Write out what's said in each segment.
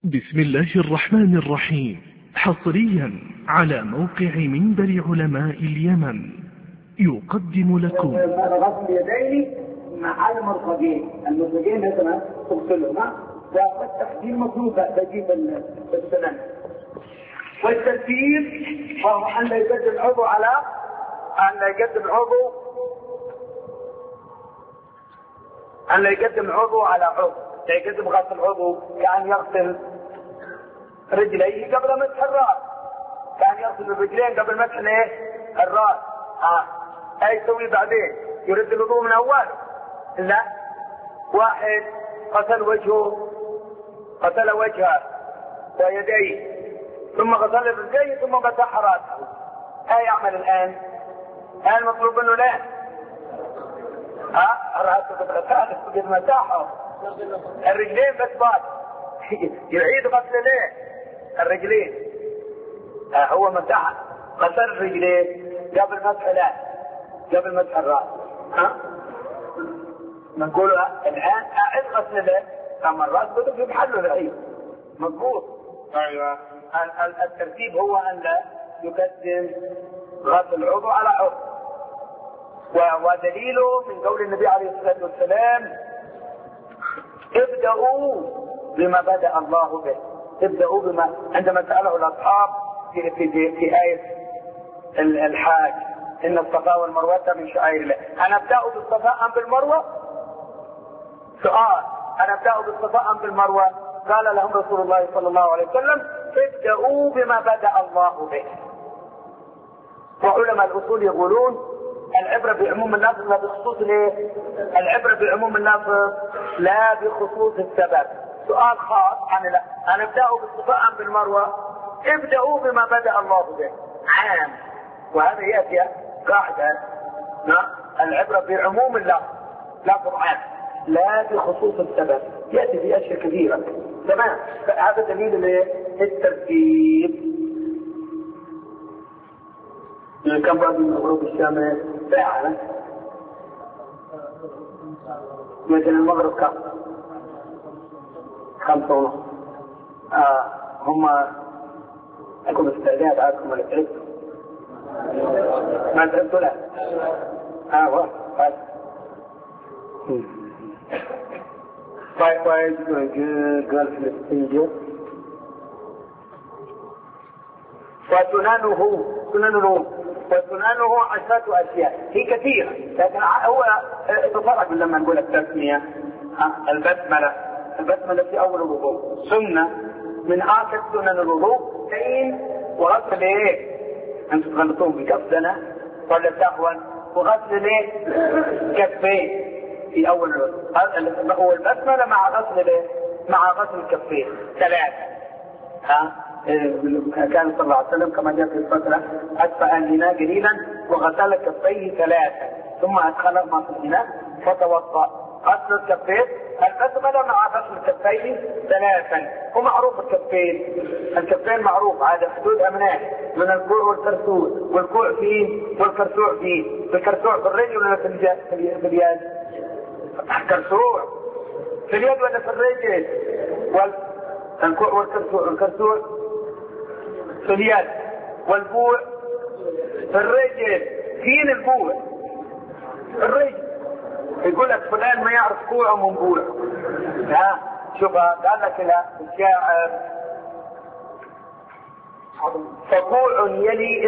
بسم الله الرحمن الرحيم. حصريا على موقع منبر علماء اليمن يقدم لكم غسل اليدين مع المرفقين مثلا تغسلهما، والتقديم مطلوب تجيب السنن. والترتيب وهو أن لا يقدم العضو على أن لا يقدم العضو على عضو، لا يقدم غسل العضو كأن يغسل رجليه قبل مسح الراس، كان يغسل الرجلين قبل مسح الراس. اي يسوي بعدين؟ يرد الوضوء من اول؟ لا، واحد غسل وجهه ويديه ثم غسل رجليه ثم مسح راسه. اي يعمل الان مطلوب منه لا راسه بالغسالة قد مساحه، الرجلين بس بعد يعيد غسل الرجلين. هو مسح غسل الرجلين قبل مسح الراس. نقول الان اعد غسل اما الراس بدك في محله العيد مضبوط. ايوه، الترتيب هو ان لا يقدم غسل العضو على عضو، ودليله من قول النبي عليه الصلاه والسلام: ابدأوا بما بدأ الله به. ابدأوا بما، عندما سأله الأصحاب في آية الحاج: إن الصفا والمروة من شعائر الله، أنا أبدأ بالصفا أم بالمروة؟ سؤال: أنا أبدأ بالصفا أم بالمروة؟ قال لهم رسول الله صلى الله عليه وسلم: ابدأوا بما بدأ الله به. وعلماء الأصول يقولون: العبرة بعموم اللفظ لا بخصوص العبرة بعموم اللفظ لا بخصوص السبب. سؤال خاص عن لا، أنا أبدأوا بالصفاء أم بالمروة؟ ابدأوا بما بدأ الله به عام، وهذا يأتي قاعدة: العبرة بعموم اللفظ لفظ عام لا بخصوص السبب، يأتي في أشياء كثيرة. تمام، هذا دليل الترتيب. كم بعد من غروب الشمس ساعة، مثل المغرب كم؟ 5:30. هم لكم استعداد عادكم ولا تعبتوا؟ ما تعبتوا؟ لا. Likewise, قال في الاستنجاء: وسننه 10 أشياء، هي كثيرة لكن هو تفرق لما نقول التسمية. البسملة في أول الوضوء سنة من آخر سنن الوضوء. وغسل أنتم تغلطون بكفنا ولا سهوا، وغسل كفين في أول الوضوء. هو البسملة مع غسل الكفين 3. كان صلى الله عليه وسلم كما جاء في الفترة: أدفأ الإناء قليلا وغسل كفيه 3 ثم أدخلهما في الإناء فتوضأ. غسل الكفين البسملة مع غسل الكفين 3. ومعروف الكفين معروف هذا حدود أمناه من الكوع والكرسوع، والكوع فيه والكرسوع فيه. الكرسوع في الرجل ولا في اليد؟ الكرسوع في اليد ولا في الرجل؟ الكوع والكرسوع في اليد، والبوع في الرجل. فين البوع؟ الرجل. يقول لك فلان ما يعرف كوعه من بوع. شوف قال لك الشاعر: فكوع يلي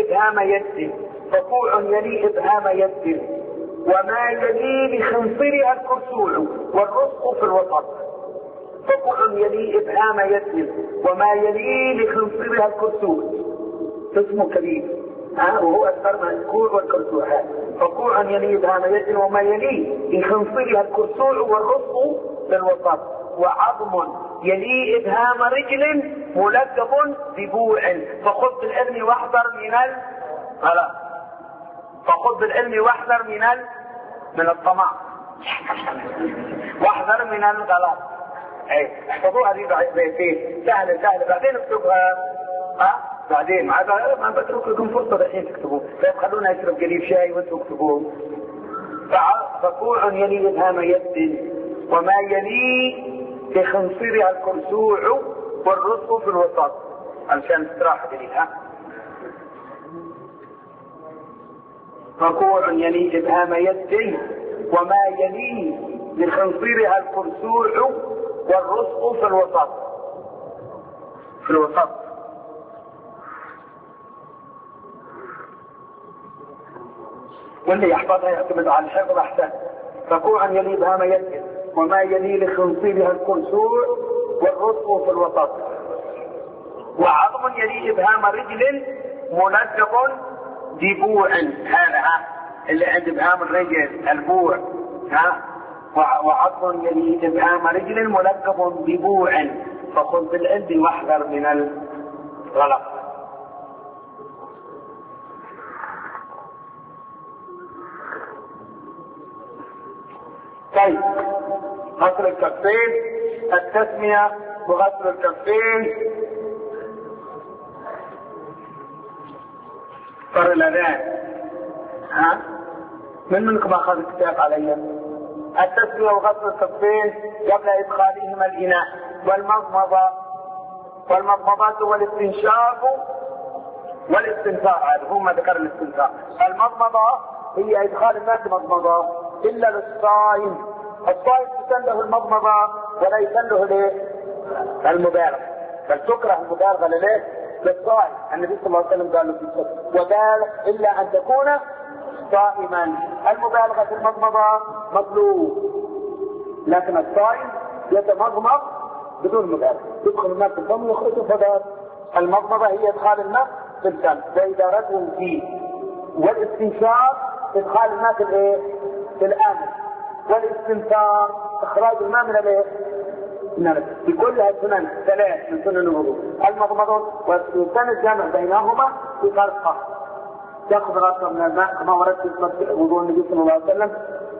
إبهام يد وما يلي بخنصرها الكرسوع والرزق في الوسط. فكوع يلي إبهام يد وما يلي لخنصرها الكرسوع، اسمه كبير وهو أكثر من الكوع والكرسوع. فكوع يلي إبهام يد وما يلي لخنصرها الكرسوع والرزق في الوسط. وعظم يلي إبهام رجل ملقب ببوع. فخذ بالعلم واحذر من الطمع واحذر من الغلط. احفظوها هذه بيتين سهلة بعدين اكتبها. بعدين ما بترك لكم فرصة الحين تكتبوه، خلونا يشرب قليل شاي وانتم اكتبوه. فكوع يلي إبهام يد وما يلي بخنصرها الكرسوع والرزق في الوسط عشان استراحة لها. ركوع يلي إبهام يده وما يليه لخنصيرها الكرسوع والرزق في الوسط. في الوسط. واللي يحفظها يعتمد على الحفظ أحسن. ركوع يلي إبهام يده وما يلي لخنصيرها الكرسوع والرزق في الوسط. وعظم يلي إبهام رجل منجب ببوع. هذا اللي عند إبهام الرجل البوع. وعظم يلي إبهام رجل منجب ببوع فخذ بالعلم واحذر من الغلط. طيب غسل الكفين. التسمية بغسل الكفين. صار الأذان. منكم أخذ الكتاب علي. التسمية وغسل الكفين قبل إدخالهما الإناء. والمضمضة والاستنشاق والاستنثار. هذا هو ما ذكر الاستنثار. المضمضة هي إدخال الماء مضمضة إلا للصائم. الصائم تسله المضمضة ولا يسله ليه؟ المبالغ. بل تكره المبالغة لليه؟ للصائم. النبي صلى الله عليه وسلم قال له في الصدق وبالغ إلا أن تكون صائما. المبالغة في المضمضة مطلوب، لكن الصائم يتمضمض بدون مبالغة. يدخل الماء في الفم ويخرج فدار. المضمضة هي إدخال الماء في الفم وإدارته فيه. والاستنشاق إدخال الماء في الإيه؟ في الأنف. والاستنثار إخراج الماء من الإيه؟ في كلها سنن ثلاث من سنن الوضوء. المضمضة والسنن الجامع بينهما في فرقة. يأخذ غرفة من الماء كما ورد في وضوء النبي صلى الله عليه وسلم.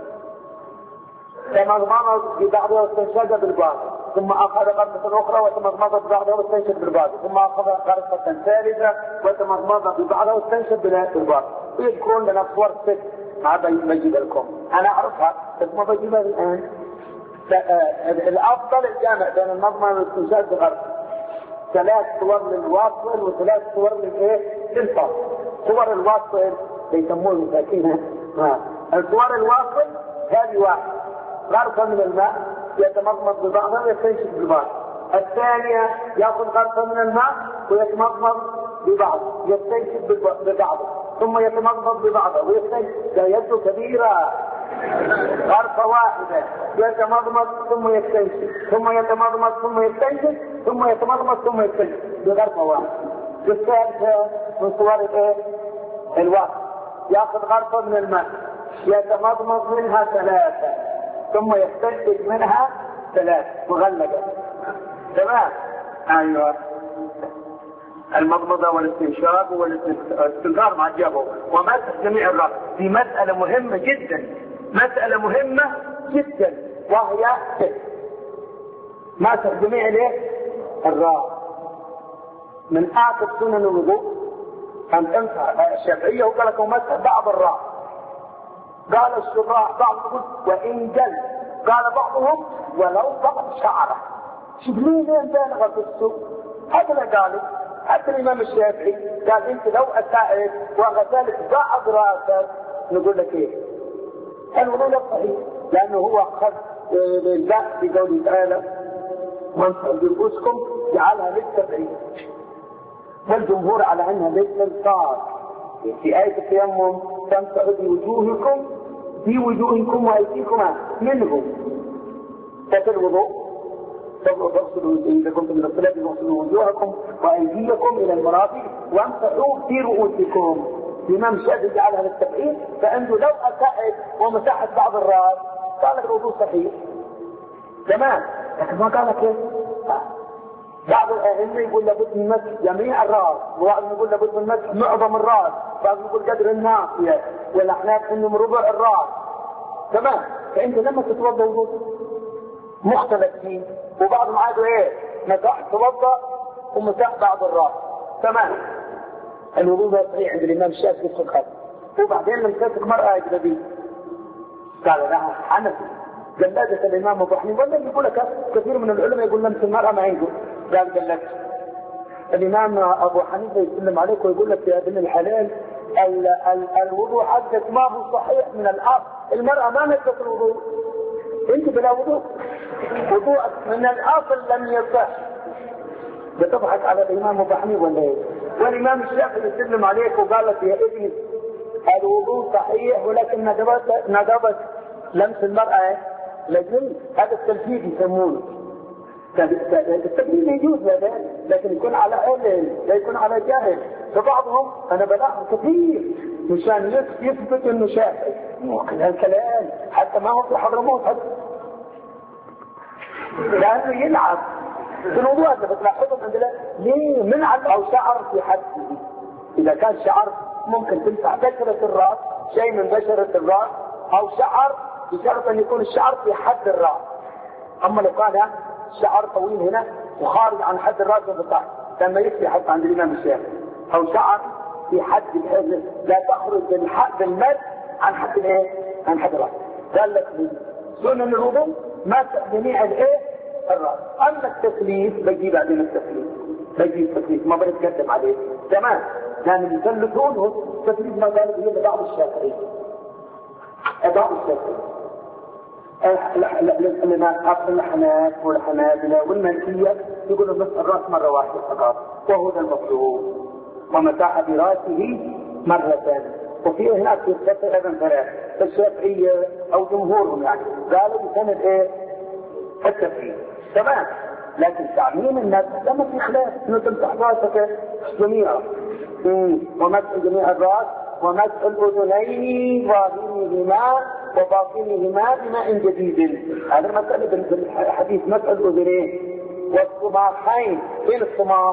تمضمض ببعضها واستنشق بالبعض ثم أخذ غرفة أخرى وتمضمض ببعضها واستنشق بالبعض ثم أخذ غرفة ثالثة وتمضمض ببعضها واستنشق بالبعض. يذكرون لنا صور ست ما بجيب لكم. أنا أعرفها بس ما بجيبها الآن. الأفضل الجامع بين المضمضة والاستنشاق بغرفة. 3 صور للواصل و3 صور للإيه؟ للفصل. صور الواصل يسموه المساكين. الصور الواصل هذه واحد غرفة من الماء يتمضمض ببعضها ويستنشق ببعض. الثانية يأخذ غرفة من الماء ويتمضمض ببعض يستنشق ببعض ثم يتمضمض ببعضه ويستنشق. يده كبيرة. غرفة واحدة يتمضمض ثم يستنشق ثم يتمضمض ثم يستنشق ثم يتمضمض ثم يستنشق بغرفة واحدة. الثالثة من صور الايه؟ الوقت يأخذ غرفة من الماء يتمضمض منها 3 ثم يستنشق منها 3 مغلقة. تمام؟ أيوة. المضمضة والاستنشاق والاستنثار مع جابه ومسح جميع الرأس. دي مسألة مهمة جدا. مسألة مهمة جدا وهي مسح جميع الايه؟ الرأس. من آخر سنن الوضوء أن تمسح. الشافعية وقال لكم مسح بعض الرأس. قال الشراح بعضهم وإن جل. قال بعضهم ولو بعض شعره. شبلين بالغ في السوق. هذا قالوا. حتى الإمام الشافعي قال أنت لو أسأت وغسلت بعض رأسك نقول لك إيه؟ الوضوء صحيح لأنه هو أخذ لله في قوله تعالى وامسحوا برؤوسكم جعلها للتبعيد والجمهور على أنها للإنصاف. في آية التيمم تمسحوا بوجوهكم وأيديكم منهم. ففي الوضوء تغسلوا إذا كنتم من الصلاة تغسلوا وجوهكم وأيديكم إلى المرافق وامسحوا برؤوسكم. الإمام الشافعي جعلها للتبعيد فأنه لو أسأت ومسحت بعض الرأس قال الوضوء صحيح. تمام. لكن ما قال كيف؟ بعض الأئمة يقول لابد من مسح جميع الرأس وبعضهم يقول لابد من مسح معظم الرأس بعضهم يقول قدر الناصية والأحناف إنهم ربع الرأس. تمام. فأنت لما تتوضأ وضوء مختلف فيه وبعضهم عادوا إيه؟ مسح توضأ ومسح بعض الرأس. تمام. الوضوء صحيح عند الإمام الشافعي في الخط. وبعدين لم تمسك مرأة أجنبية قال لا حنفي جلادة الإمام أبو حنيفة ولا يقول لك كثير من العلماء يقول لمس المرأة ما عنده قال لك الإمام أبو حنيفة يسلم عليك ويقول لك يا ابن الحلال الوضوء حقك ما هو صحيح من الأصل. المرأة ما نجت الوضوء، انت بلا وضوء، وضوءك من الأصل لم يصح. بتضحك على الإمام أبو حنيفة ولا ايه؟ والإمام الشافعي يسلم عليك وقال لك يا ابني الوضوء صحيح ولكن ندبت لمس المرأة لجل. هذا التلفيق يسمونه. التلفيق يجوز هذا لكن يكون على علم لا يكون على جاهل. فبعضهم انا بلاحظ كثير مشان يثبت انه شافعي ممكن هالكلام حتى ما هو في حضرموت لانه يلعب في الموضوع. هذا بتلاحظهم عندنا ليه من او شعر في حده. اذا كان شعر ممكن تمسح بشرة الراس شيء من بشرة الراس او شعر بشرط ان يكون الشعر في حد الراس. اما لو كان شعر طويل هنا وخارج عن حد الراس بتاعه لما يكفي حتى عند الامام الشافعي. او شعر في حد الحجر لا تخرج بالمد عن حد الايه؟ عن حد الراس. قال لك سنن الوضوء ما جميع الايه؟ الراس. اما التسليف بجي بعدين التسليف ما بنتكلم عليه تمام. لان يسلفونه التسليف ما قالوا هي لبعض الشافعية. بعض الشافعية الحناف والحنابلة والمالكية يقولوا بس الراس مرة واحدة فقط وهو ده المطلوب ومسح براسه مرة. وفي هناك في الفترة ايضا ثلاث الشافعية او جمهورهم يعني قالوا بسند ايه؟ التفريق تمام. لكن تعميم الناس لما في خلاف انه تمسح راسك جميعا ومسح جميع الراس ومسح الاذنين ظاهرهما وباطنهما بماء جديد. هذا المسألة بالحديث مسح الاذنين والصماخين. فين الصماخ؟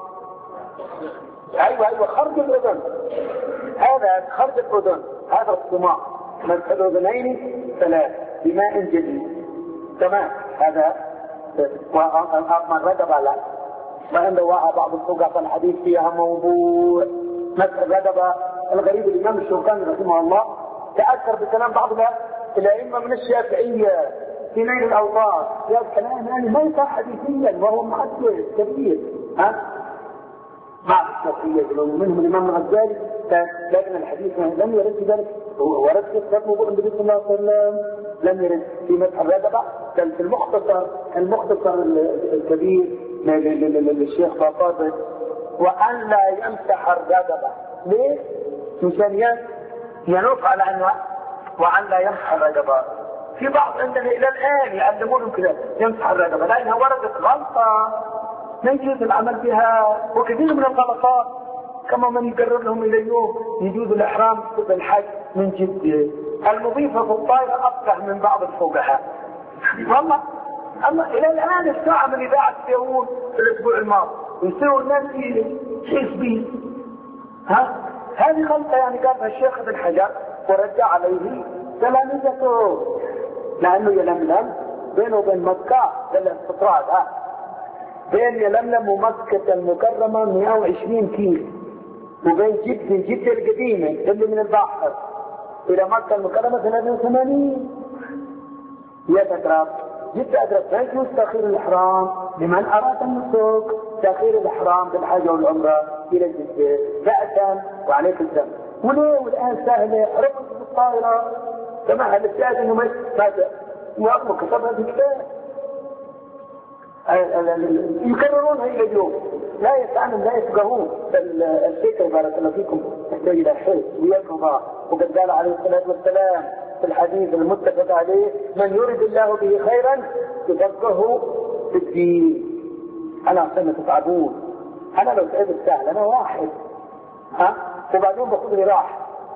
ايوه خرج الاذن. هذا خرج الاذن هذا الصماخ. مسح الاذنين ثلاث بماء جديد تمام. هذا من رجب على وعنده بعض الفقهاء الحديث فيها موضوع. مسح الرجب الغريب الامام الشوكاني رحمه الله تاثر بكلام بعض الائمه من الشافعيه في نيل الاوطار. هذا الكلام يعني ما يصح حديثيا وهو محدث كبير بعض الشافعيه يقولون منهم الامام الغزالي لكن الحديث لم يرد في ذلك. ورد في كتاب موضوع النبي صلى الله عليه وسلم لم يرد في مسح الرجب. كان في المختصر الكبير للشيخ فاطمة وأن لا يمسح الرجب. ليه؟ مشان ينوف على أنه وأن لا يمسح الرجب. في بعض عندنا إلى الآن يعلمونهم كذا يمسح الرجب لأنها وردت غلطة لا يجوز العمل بها. وكثير من الغلطات كما من يقرر لهم إلى اليوم يجوز الإحرام بالحج من جدة. المضيفة في الطائرة أفقه من بعض الفقهاء والله. أما إلى الآن الساعة من إذاعة اليهود في الأسبوع الماضي ويصيروا الناس حزبين. هذه غلطة يعني قالها الشيخ ابن حجر ورجع عليه تلامذته لأنه يلملم بينه وبين مكة بالاستطراد. بين يلملم ومكة المكرمة 120 كيلو وبين جدة القديمة اللي من البحر إلى مكة المكرمة 83 يتكرر. جدة أدرك لا يجوز تأخير الإحرام لمن أراد النسك. تأخير الإحرام بالحج والعمرة إلى جدة بأسا وعليك الذنب. وليه والآن سهلة ربط بالطائرة كما هل الشاهد إنه ما يأخذ كتب هذه الكتاب يكررونها إلى اليوم لا يتعلم لا يفقهون. الفكرة بارك الله فيكم تحتاج إلى حرص ويقظة. وقد قال عليه الصلاة والسلام في الحديث المتفق عليه من يرد الله به خيرا يفقهه في الدين. أنا عشان تتعبون أنا لو تعبت سهل أنا واحد وبعدين باخذ لي راحة.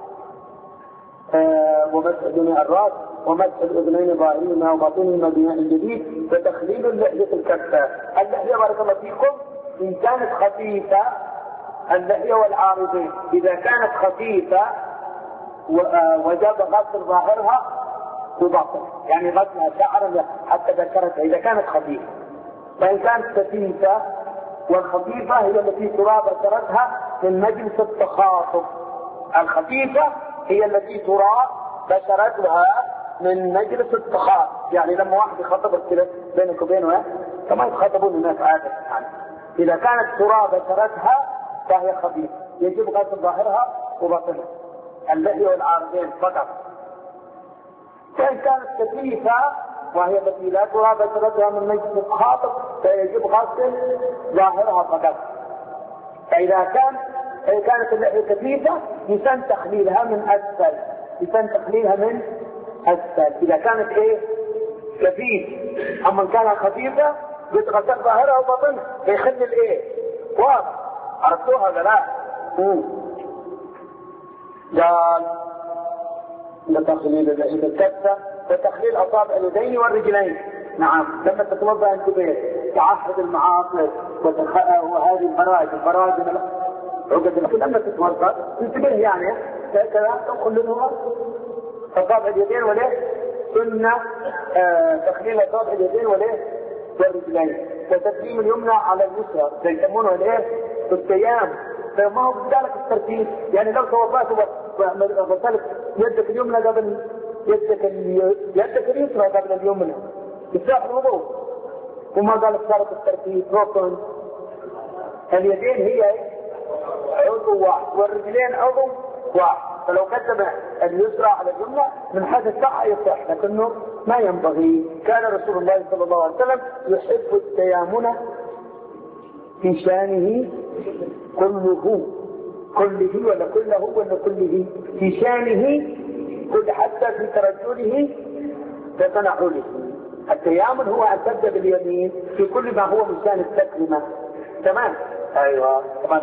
ومسح جميع الراس ومسح الاذنين ظاهرهما وباطنهما بماء جديد وتخليل اللحية الكفة. اللحية بارك الله فيكم إن كانت خفيفة اللحية والعارضين إذا كانت خفيفة وجب غسل ظاهرها وباطنها يعني غسلها شعرا حتى ذكرتها إذا كانت خفيفة. فإن كانت خفيفة والخفيفة هي التي ترى بشرتها من مجلس التخاطب. الخفيفة هي التي ترى بشرتها من مجلس التخاطب يعني لما واحد يخاطبك كده بينك وبينه كما يتخاطبون الناس عادة يعني. إذا كانت تراب بشرتها فهي خبيثة، يجب غسل ظاهرها وباطنها، اللحية والعارضين فقط. فإن كانت كثيفة وهي التي لا تراب بشرتها من نجس التخاطب فيجب غسل ظاهرها فقط. فإذا كانت اللحية كثيفة يسن تخليلها من أسفل، يسن تخليلها من أسفل إذا كانت كثيف. أما إن كانت خفيفة يتغسل ظاهرها وباطنها فيخلي واضح. عرفتوها ولا لا؟ قال لتخليل اللحية الكفة وتخليل أصابع اليدين والرجلين. نعم، لما تتوضأ انتبه تعهد المعاصر وهذه البراجم عقد. لكن لما تتوضأ انتبه يعني هكذا تخللها أصابع اليدين سنة تخليل أصابع اليدين والرجلين، وتسليم اليمنى على اليسرى يسمونه التيام. فما هو بذلك الترتيب، يعني لو توضأت وغسلت يدك اليمنى قبل يدك اليسرى قبل اليمنى يصح الوضوء. وما قال صارت الترتيب ركن. اليدين هي عضو واحد والرجلين عضو واحد، فلو قدم اليسرى على اليمنى من حيث الصحة يصح، لكنه ما ينبغي. كان رسول الله صلى الله عليه وسلم يحب التيامن في شانه كله ولا كله في شانه كل، حتى في ترجله وتنعله. التيامن هو أن تبدأ باليمين في كل ما هو من شان التكريمة. تمام؟ أيوة طبعا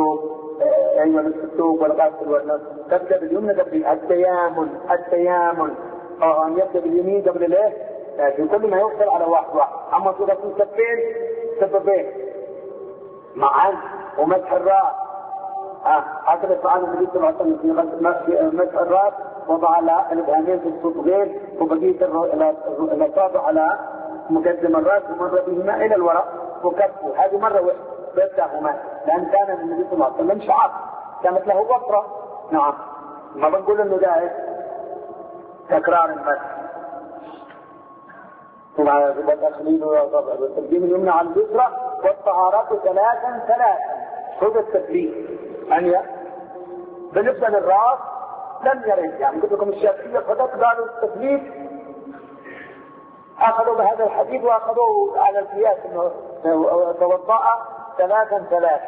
الكتوب والغسل والنص تبدأ باليمنى قبل التيامن أن يبدأ باليمين قبل في كل ما يوصل على واحد. أما صورة سببين معا ومسح الرأس. هكذا فعل النبي صلى الله عليه وسلم في مسح الرأس، وضع على الإبهامين في الصدغين وبقية الأصابع على مقدم الرأس ومر بهما إلى الوراء وكفه. هذه مرة واحدة بدأهما، لأن كان النبي صلى الله عليه وسلم شعر كانت له بطرة. نعم، ما بنقول إنه ده تكرار المسح. وتخليل والتقديم اليمنى على اليسرى والطهارات ثلاثا. هذا التكليف. بالنسبة للرأس لم يرد، يعني قلت لكم الشافعية قالوا التكليف أخذوا بهذا الحديث وأخذوا على القياس أنه توضأ ثلاثا.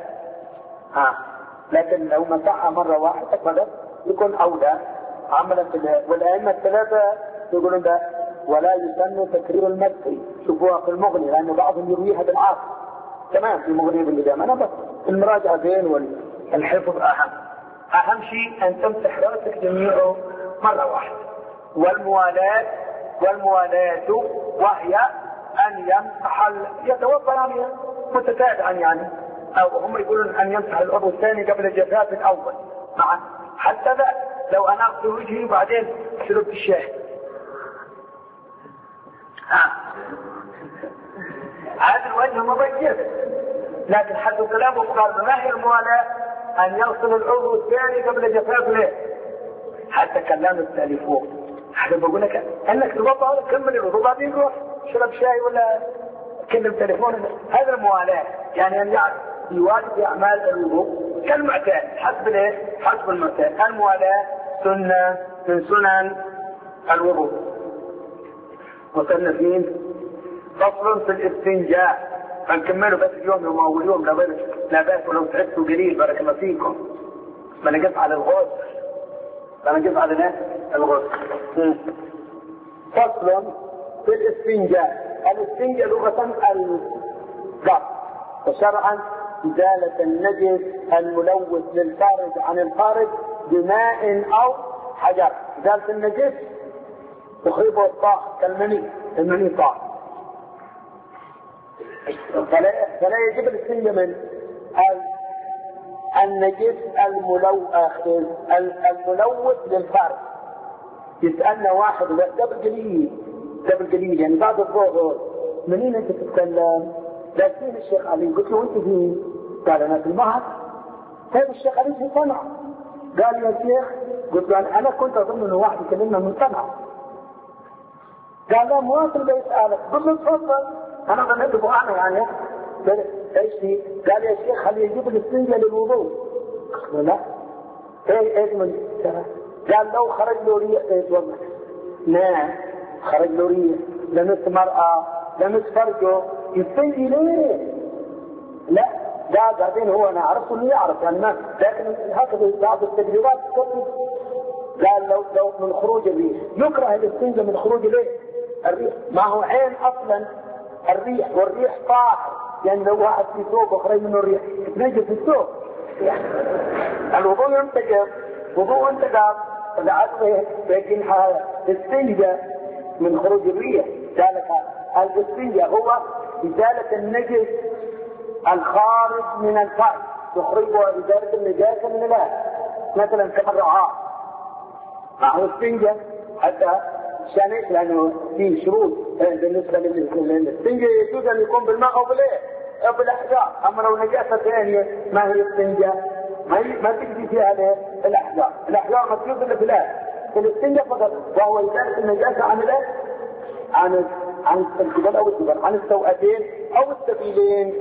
لكن لو مسحها مرة واحدة فقد يكون أولى عملا. والأئمة الثلاثة يقولون ده ولا يسن تكرير المسح. شوفوها في المغني، لأن بعضهم يرويها بالعاصر. تمام، في المغني بالندام. أنا بس المراجعة زين والحفظ أهم شيء أن تمسح رأسك جميعه مرة واحدة. والموالاة وهي أن يمسح يتوضأ يعني متتابعا، يعني أو هم يقولون أن يمسح العضو الثاني قبل الجفاف الأول. حتى ذا لو أنا أغسل وجهي وبعدين شربت الشاي هذا الوجه مبجر. لكن حتى كلامه قال ما هي الموالاة؟ أن يغسل العضو الثاني قبل جفاف له. حتى كلام التليفون هذا بقول لك أنك تبطأ ولا تكمل الوضوء بعدين روح شرب شاي ولا تكلم تليفون. هذا الموالاة، يعني أن يعرف يواجب أعمال الوضوء كالمعتاد حسب المعتاد. الموالاة سنة من سنن الوضوء. وصلنا فين؟ فصل في الاستنجاء. هنكمله بس اليوم يوم أول يوم لا بأس ولو تعبتوا قليل بارك الله فيكم. بنقف على الغسل. فصل في الاستنجاء. الاستنجاء لغة الغسل، وشرعا إزالة النجس الملوث للخارج عن الخارج بماء أو حجر. إزالة النجس تخربه الطاهر كالمني طاهر، فلا يجب الاستنجاء من النجس الملوث للخارج. يسألنا واحد قبل قليل يعني بعد الظهر منين انت تتكلم؟ لكن الشيخ علي قلت له انت فين؟ قال انا في المعهد. طيب الشيخ علي في صنعاء. قال يا شيخ، قلت له انا كنت اظن انه واحد يكلمنا من صنعاء. قال لا مواصل بيسألك. قلت له تفضل. انا ظنيت ابو اعمى يعني ايش في؟ قال يا شيخ خليه يجيب الاستنجاء للوضوء. قلت لا ايش من قال لو خرج له ريح ايش والله نعم خرج له ريح لمس مرأة لمس فرجه يستنجي ليه؟ لا قال بعدين هو انا عرفت انه يعرف يعني ما لكن هكذا بعض التجربات قال لو من خروج الريح يكره الاستنجاء من خروج ليه؟ الريح ما هو عين اصلا الريح والريح طاهر يعني لو واحد في ثوب وخرج منه الريح يتنجس في الثوب يعني الوضوء ينتجب وضوء انتجاب فالعدوى لكن الاستنجاء من خروج الريح ذلك الاستنجاء هو إزالة النجس الخارج من الفرج تخرجه إزالة النجاسة من الأهل مثلا كالرعاء معه استنجاء حتى شانيك لأنه فيه شروط بالنسبة للاستنجاء يجوز أن يكون بالماء أو بالإيه أو بالأحجار. أما لو نجاسة ثانية ما هي استنجاء ما تجي فيها الأحجار. الأحجار مطلوب إلا بالله الاستنجاء فقط وهو إزالة النجاسة عن الإيه عن الجبل أو الجبل عن السوءتين أو السبيلين.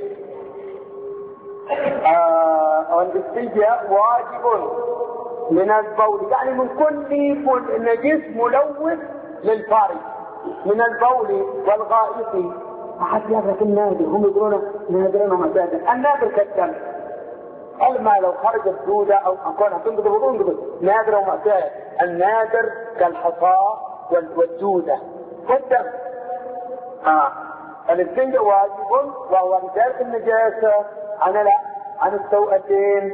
الاستنجاء واجب من البول يعني من كل نجس ملوث للفارج من البول والغائط. ما حد يدرك النادر هم يقولون نادرين ومساجد النادر كالدم الماء لو خرجت دودة أو أكونها تنقض وضوء نادر ومساجد. النادر كالحصاة والدودة والدم. الاستنجاء واجب وهو إزالة النجاسة عن السوءتين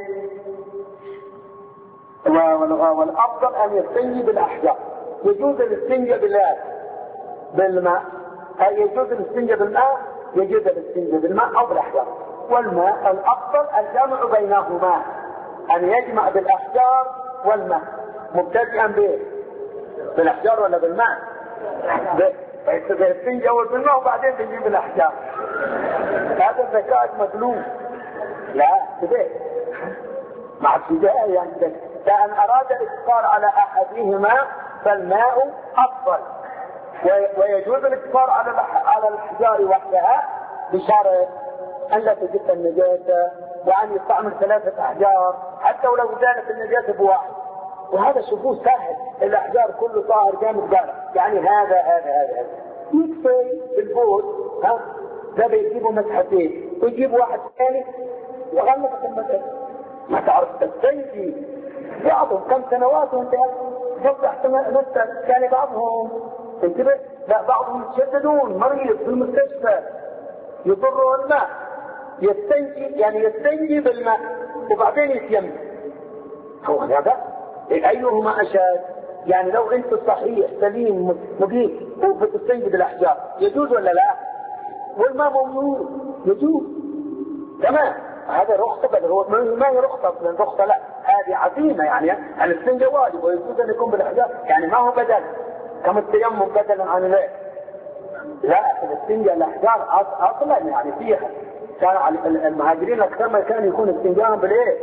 والأفضل أن يستنجي بالأحجار. يجوز الاستنجاء بالماء يجوز الاستنجاء بالماء يجوز الاستنجاء بالماء أو بالأحجار. والماء الأفضل الجمع بينهما أن يجمع بالأحجار والماء مبتدئا بالأحجار ولا بالماء يستنجي أول بالماء وبعدين تجيب الأحجار. هذا الذكاء مظلوم لا كده مع ابتداء يعني فأن أراد الاقتصار على أحدهما فالماء أفضل ويجوز الاقتصار على الأحجار وحدها بشرط أن لا تجد النجاسة وأن يستعمل 3 أحجار حتى ولو زالت النجاسة بواحد. وهذا شوفوه سهل الأحجار كله طاهر جامد قال يعني هذا يكفي البول ده بيجيبوا مسحتين ويجيب واحد ثاني وغلقت المسح ما تعرف تستنجي بعضهم كم سنوات وانت فتحت نفسك كان بعضهم انتبه لا بعضهم يتشددون مريض في المستشفى يضره الماء يستنجي بالماء وبعدين يتيمم. هو هذا ايهما اشد يعني لو انت صحيح سليم مقيم وبتستنجي بالاحجار يجوز ولا لا؟ والماء ممنوع يجوز تمام. هذا رخصة بل هو ما هي رخصة لأن رخصة لا هذه عظيمة يعني الاستنجاء واجب ويجوز أن يكون بالأحجار يعني ما هو بدل كما التيمم بدلا عن ذلك لا الاستنجاء الأحجار أصلا يعني فيها كان المهاجرين أكثر ما كان يكون استنجاءهم بالإيه؟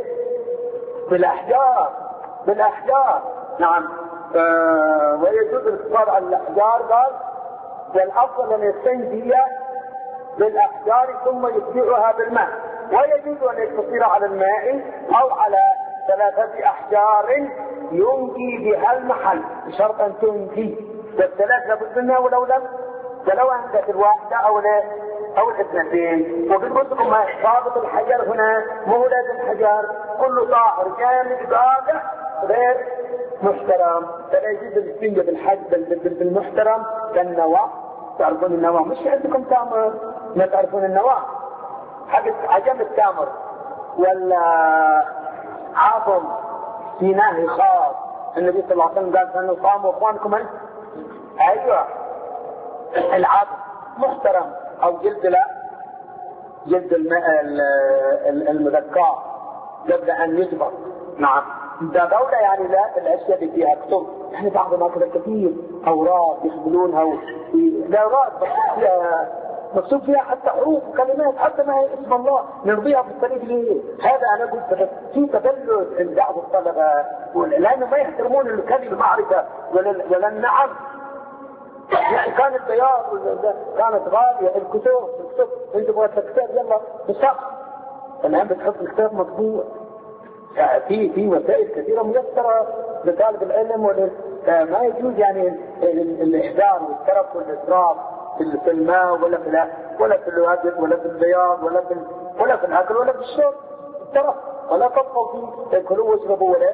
بالأحجار نعم. ويجوز الاقتصار على الأحجار قال والأفضل أن يستنجي بالأحجار ثم يتبعها بالماء ويجوز أن يقتصر على الماء أو على 3 أحجار ينجي بها المحل بشرط أن تنجي والثلاث لابد منها ولو أنت الواحدة أو الاثنتين. وقلت لكم ضابط الحجر هنا مو لازم حجر كله طاهر جامد قاطع غير محترم فلا يجوز الاستنجاء بالمحترم كالنوى. تعرفون النوى مش عندكم تامر ما تعرفون النوى حق عجم التامر ولا عظم في نهي خاص النبي صلى الله عليه وسلم قال أنه صاموا اخوانكم ايوه العظم محترم او جلد المذكار قبل ان يجبر نعم ده دولة يعني لا الاشياء اللي فيها كتب يعني بعض ما كذا كثير اوراق يخبلونها الاوراق مكتوب فيها حتى حروف وكلمات حتى ما هي اسم الله نرضيها في الطريق ليه. هذا انا قلت في تدلل عند بعض الطلبه لانه ما يحترمون الكلمه المعرفه ولا النعم يعني كان البياض كانت غالية. الكتب انت تبغى كتاب يلا بصح، الآن بتحط الكتاب مطبوع. يعني في وسائل كثيرة ميسرة لطالب العلم، ما يجوز يعني الإحضار والترف والإسراف في الماء ولا في الوجه ولا في البياض ولا في الأكل ولا في الشرب. الترف ولا تطفوا فيه، كلوا واشربوا ولا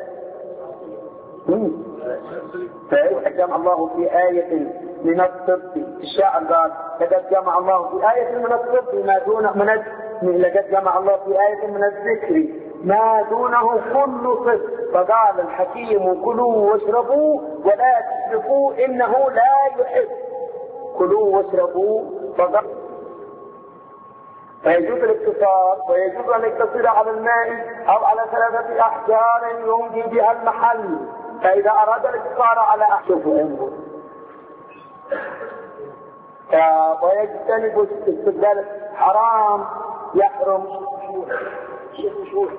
فجمع الله في آية من الطب. الشاعر قال لقد جمع الله في آية من الطب ما دون لقد جمع الله في آية من الذكر ما دونه كل طب. فقال الحكيم كلوا واشربوا ولا تسرفوا إنه لا يحب. كلوا واشربوا فيجوز الاقتصار، ويجوز أن يقتصر على الماء أو على 3 أحجار يمضي بها المحل. فإذا أراد الاقتصار على أحجار ويجتنب استبدال حرام يحرم. الشيخ مشهور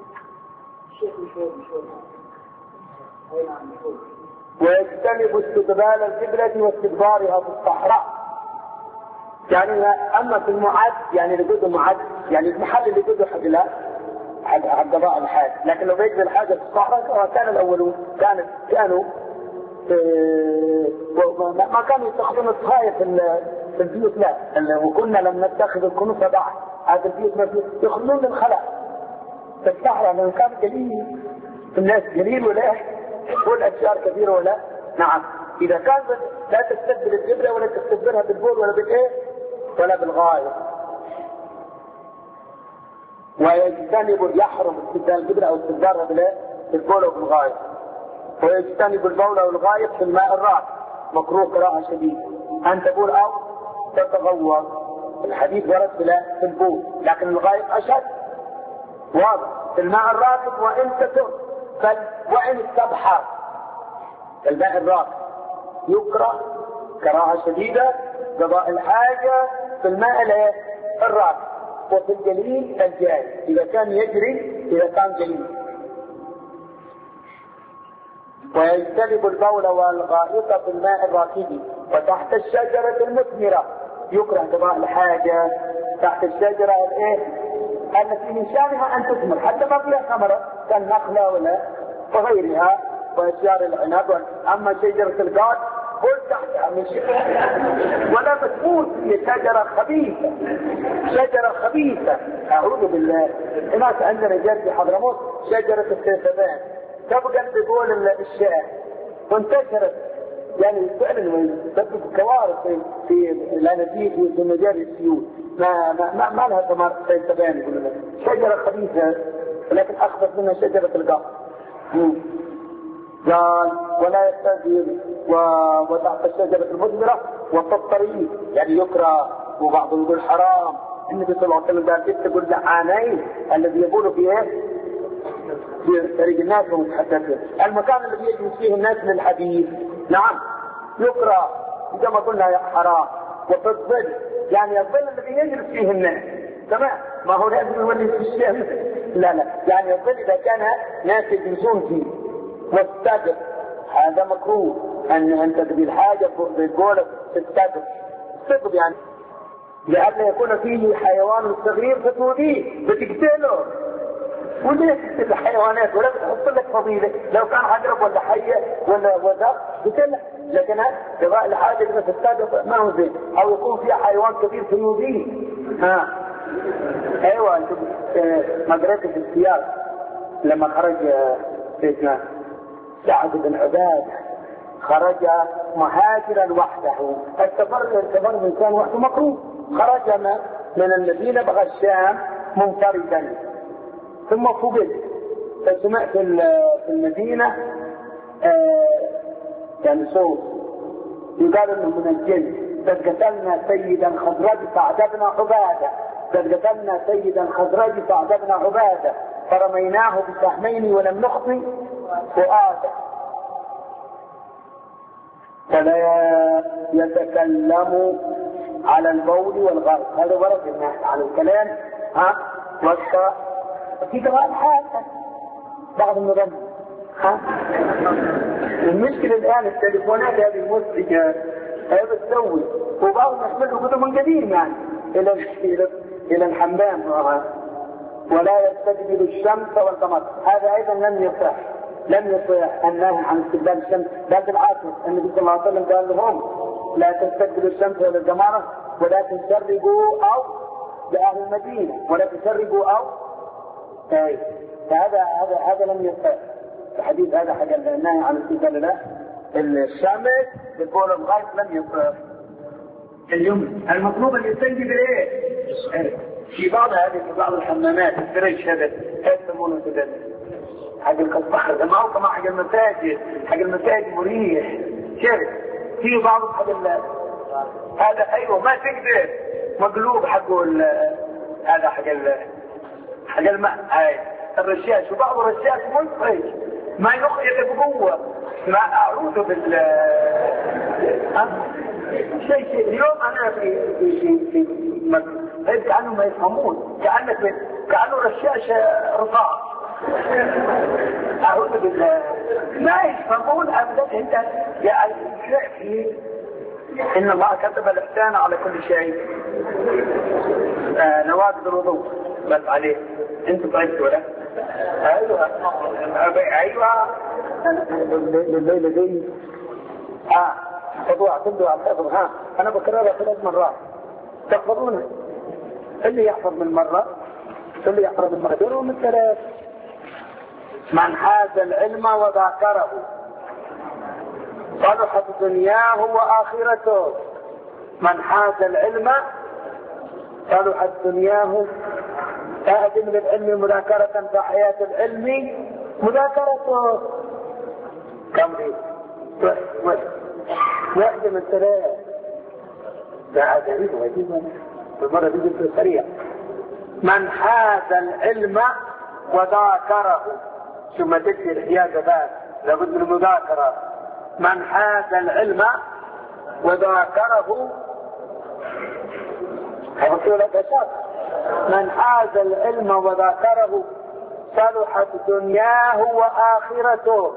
ويجتنب استقبال القبلة واستدبارها في الصحراء. يعني أما في المعد يعني لقده معد، يعني المحل اللي قده حق قضاء الحاج. لكن لو بيجري الحاجة في الصحراء كان الأولون كانوا ما كانوا يستخدموا الصهاية في البيوت. لا، وكنا لم نتخذ الكنوس بعد هذا البيوت يخلون الخلاء في الصحراء لأنه كان قليل، الناس قليل ولا والأشجار كثيرة ولا. نعم، إذا كان لا تستبدل الجبرة ولا تستبدلها بالبول ولا بالإيه ولا بالغاية. ويجتنب يحرم استبدال الجبرة أو استبدالها بالبول أو بالغاية. ويجتنب البول أو الغاية في الماء الراكد، مكروه كراهة شديدة أن تبول أو تتغوط. الحديث ورد في البول، لكن الغاية أشد واضح في الماء الراكد. وإن تتر وإن استبحر الماء الراكد يكره كراهة شديدة قضاء الحاجة في الماء الراكد. وفي الجليل الجاري إذا كان يجري، إذا كان جليل. ويجتنب البول والغائط في الماء الراكد. وتحت الشجرة المثمرة يكره قضاء الحاجة تحت الشجرة التي من شأنها أن تثمر حتى ما فيها ثمرة كالنخلة وغيرها وأشجار العنب. أما شجرة القاض قل تحتها من ولا بتموت، هي شجرة خبيثة، شجرة خبيثة أعوذ بالله. هناك عندنا جد حضرموت شجرة السيفبان تبقى بقول الشعر وانتشرت، يعني فعلا تسبب كوارث في الانابيب في مجال السيول. ما لها ثمار سيفبان يقول لك شجرة خبيثة، لكن أخبث منها شجرة القاض. قال ولا يستدير وتحت الشجرة المثمرة والطريق يعني يكره. وبعضهم يقول حرام. النبي صلى الله عليه وسلم قال تقول لعانين الذي يقول في طريق الناس ومتحدثين المكان الذي يجلس فيه الناس للحديث. نعم يكره كما قلنا حرام. وفي الظل يعني الظل الذي يجلس فيه الناس تمام، ما هو لازم يولي في الشمس، لا يعني الظل إذا كان ناس يجلسون فيه. والسقف هذا مكروه أن تقضي الحاجة بقولك في السقف. السقف يعني لأن يكون فيه حيوان صغير فتوديه بتقتله. وليه تقتل الحيوانات ولا بتحط لك فضيلة؟ لو كان عقرب ولا حية ولا وزق بتله، لكن قضاء الحاجة في السقف ما هو زين. أو يكون فيها حيوان كبير فيوديه. أيوة أنتم ما قريتوا في السياق لما خرج سيدنا سعد بن عبادة خرج مهاجرا وحده. السفر الإنسان وحده مكروه. خرج من المدينة بغى الشام منفردا ثم فقد. فسمع في المدينة يعني صوت يقال انه من الجن. قد قتلنا سيدا خزرج فاعتدنا عبادة. قد قتلنا سيدا خزرج فاعتدنا عبادة فرميناه بسهمين ولم نخطئ فؤاده. فلا يتكلم على البول والغرق. هذا ورد الناس على الكلام في قراءة حاسة بعض النظام. المشكلة الآن التليفونات هذه المزعجة بتسوي، وبعضهم يحملوا كتب من قديم يعني الى الحمام، ولا يستجدل الشمس والقمر. هذا ايضا لم يصح النهي عن استقبال الشمس، بل بالعكس النبي صلى الله عليه وسلم قال لهم لا تستقبلوا الشمس ولا القمر ولا تشربوا او لاهل المدينه ولا تشربوا او فهذا لم يصح. الحديث هذا حق النهي عن استقبال الشمس بالبول الغايب لم يصح. اليوم المطلوب ان يستنجد بايه؟ في بعض الحمامات الفريش هذا يسمونه كذا حق القصبخر، ما هو كما حق المساجد مريح شرك. في بعض هذا ايوه ما تقدر مقلوب حقه هذا حق الماء الرشاش، وبعض الرشاش منفرج ما يخرج بقوه، ما اعوذ شيء. اليوم انا في كأنه ما يفهمون، كأنه رشاش رصاص، أعوذ بالله ما يفهمون أبدا. أنت يعني إن الله كتب الإحسان على كل شيء. نوافذ الوضوء بس عليه أنت تعبت ولا؟ أيوة الليلة دي خذوا اعتمدوا على الحفظ. أنا بكررها 3 مرات تحفظونها. اللي يحفظ من مرة اللي يحفظ من مرتين ومن 3. من حاز العلم وذاكره صلحت دنياه وآخرته. من حاز العلم صلحت دنياه. أهدم للعلم مذاكرة فحياة العلم مذاكرته. كم دي؟ واحدة من 3. ده عجيب وعجيب. المرة دي جبت سريع. من حاز العلم وذاكره، ثم تكفي الحيازة بعد لابد من المذاكرة. من حاز العلم وذاكره من حاز العلم وذاكره صلحت دنياه وآخرته.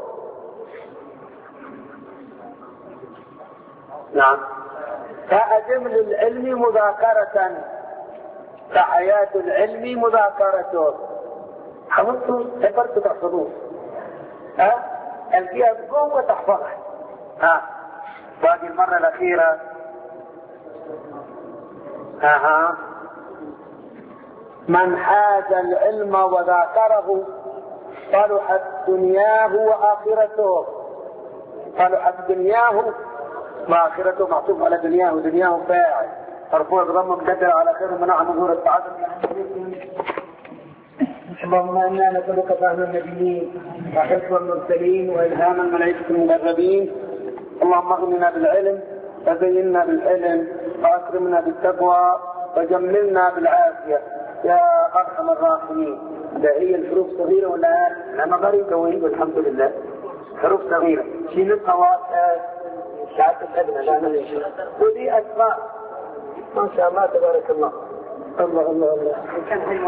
نعم. فأدم للعلم مذاكرة فحياة العلم مذاكرته. حفظتوا عبرت تحفظوه الفيها بقوة تحفظها. باقي المرة الأخيرة من حاز العلم وذاكره صلحت دنياه وآخرته. صلحت دنياه وآخرته معطوف على دنياه فاعل مرفوع بضم مقدر على خير ومنع نظور السعادة. اللهم انا نسألك فهم النبيين وحفظ المرسلين والهام الملائكة المقربين. اللهم اغننا بالعلم وزينا بالعلم واكرمنا بالتقوى وجملنا بالعافية يا ارحم الراحمين. ده هي الحروف صغيرة ولا انا غريب قوي والحمد لله. حروف صغيرة في نقطة ساعات الأدنى لا ودي أسماء ما شاء الله تبارك الله. الله الله الله كان حلو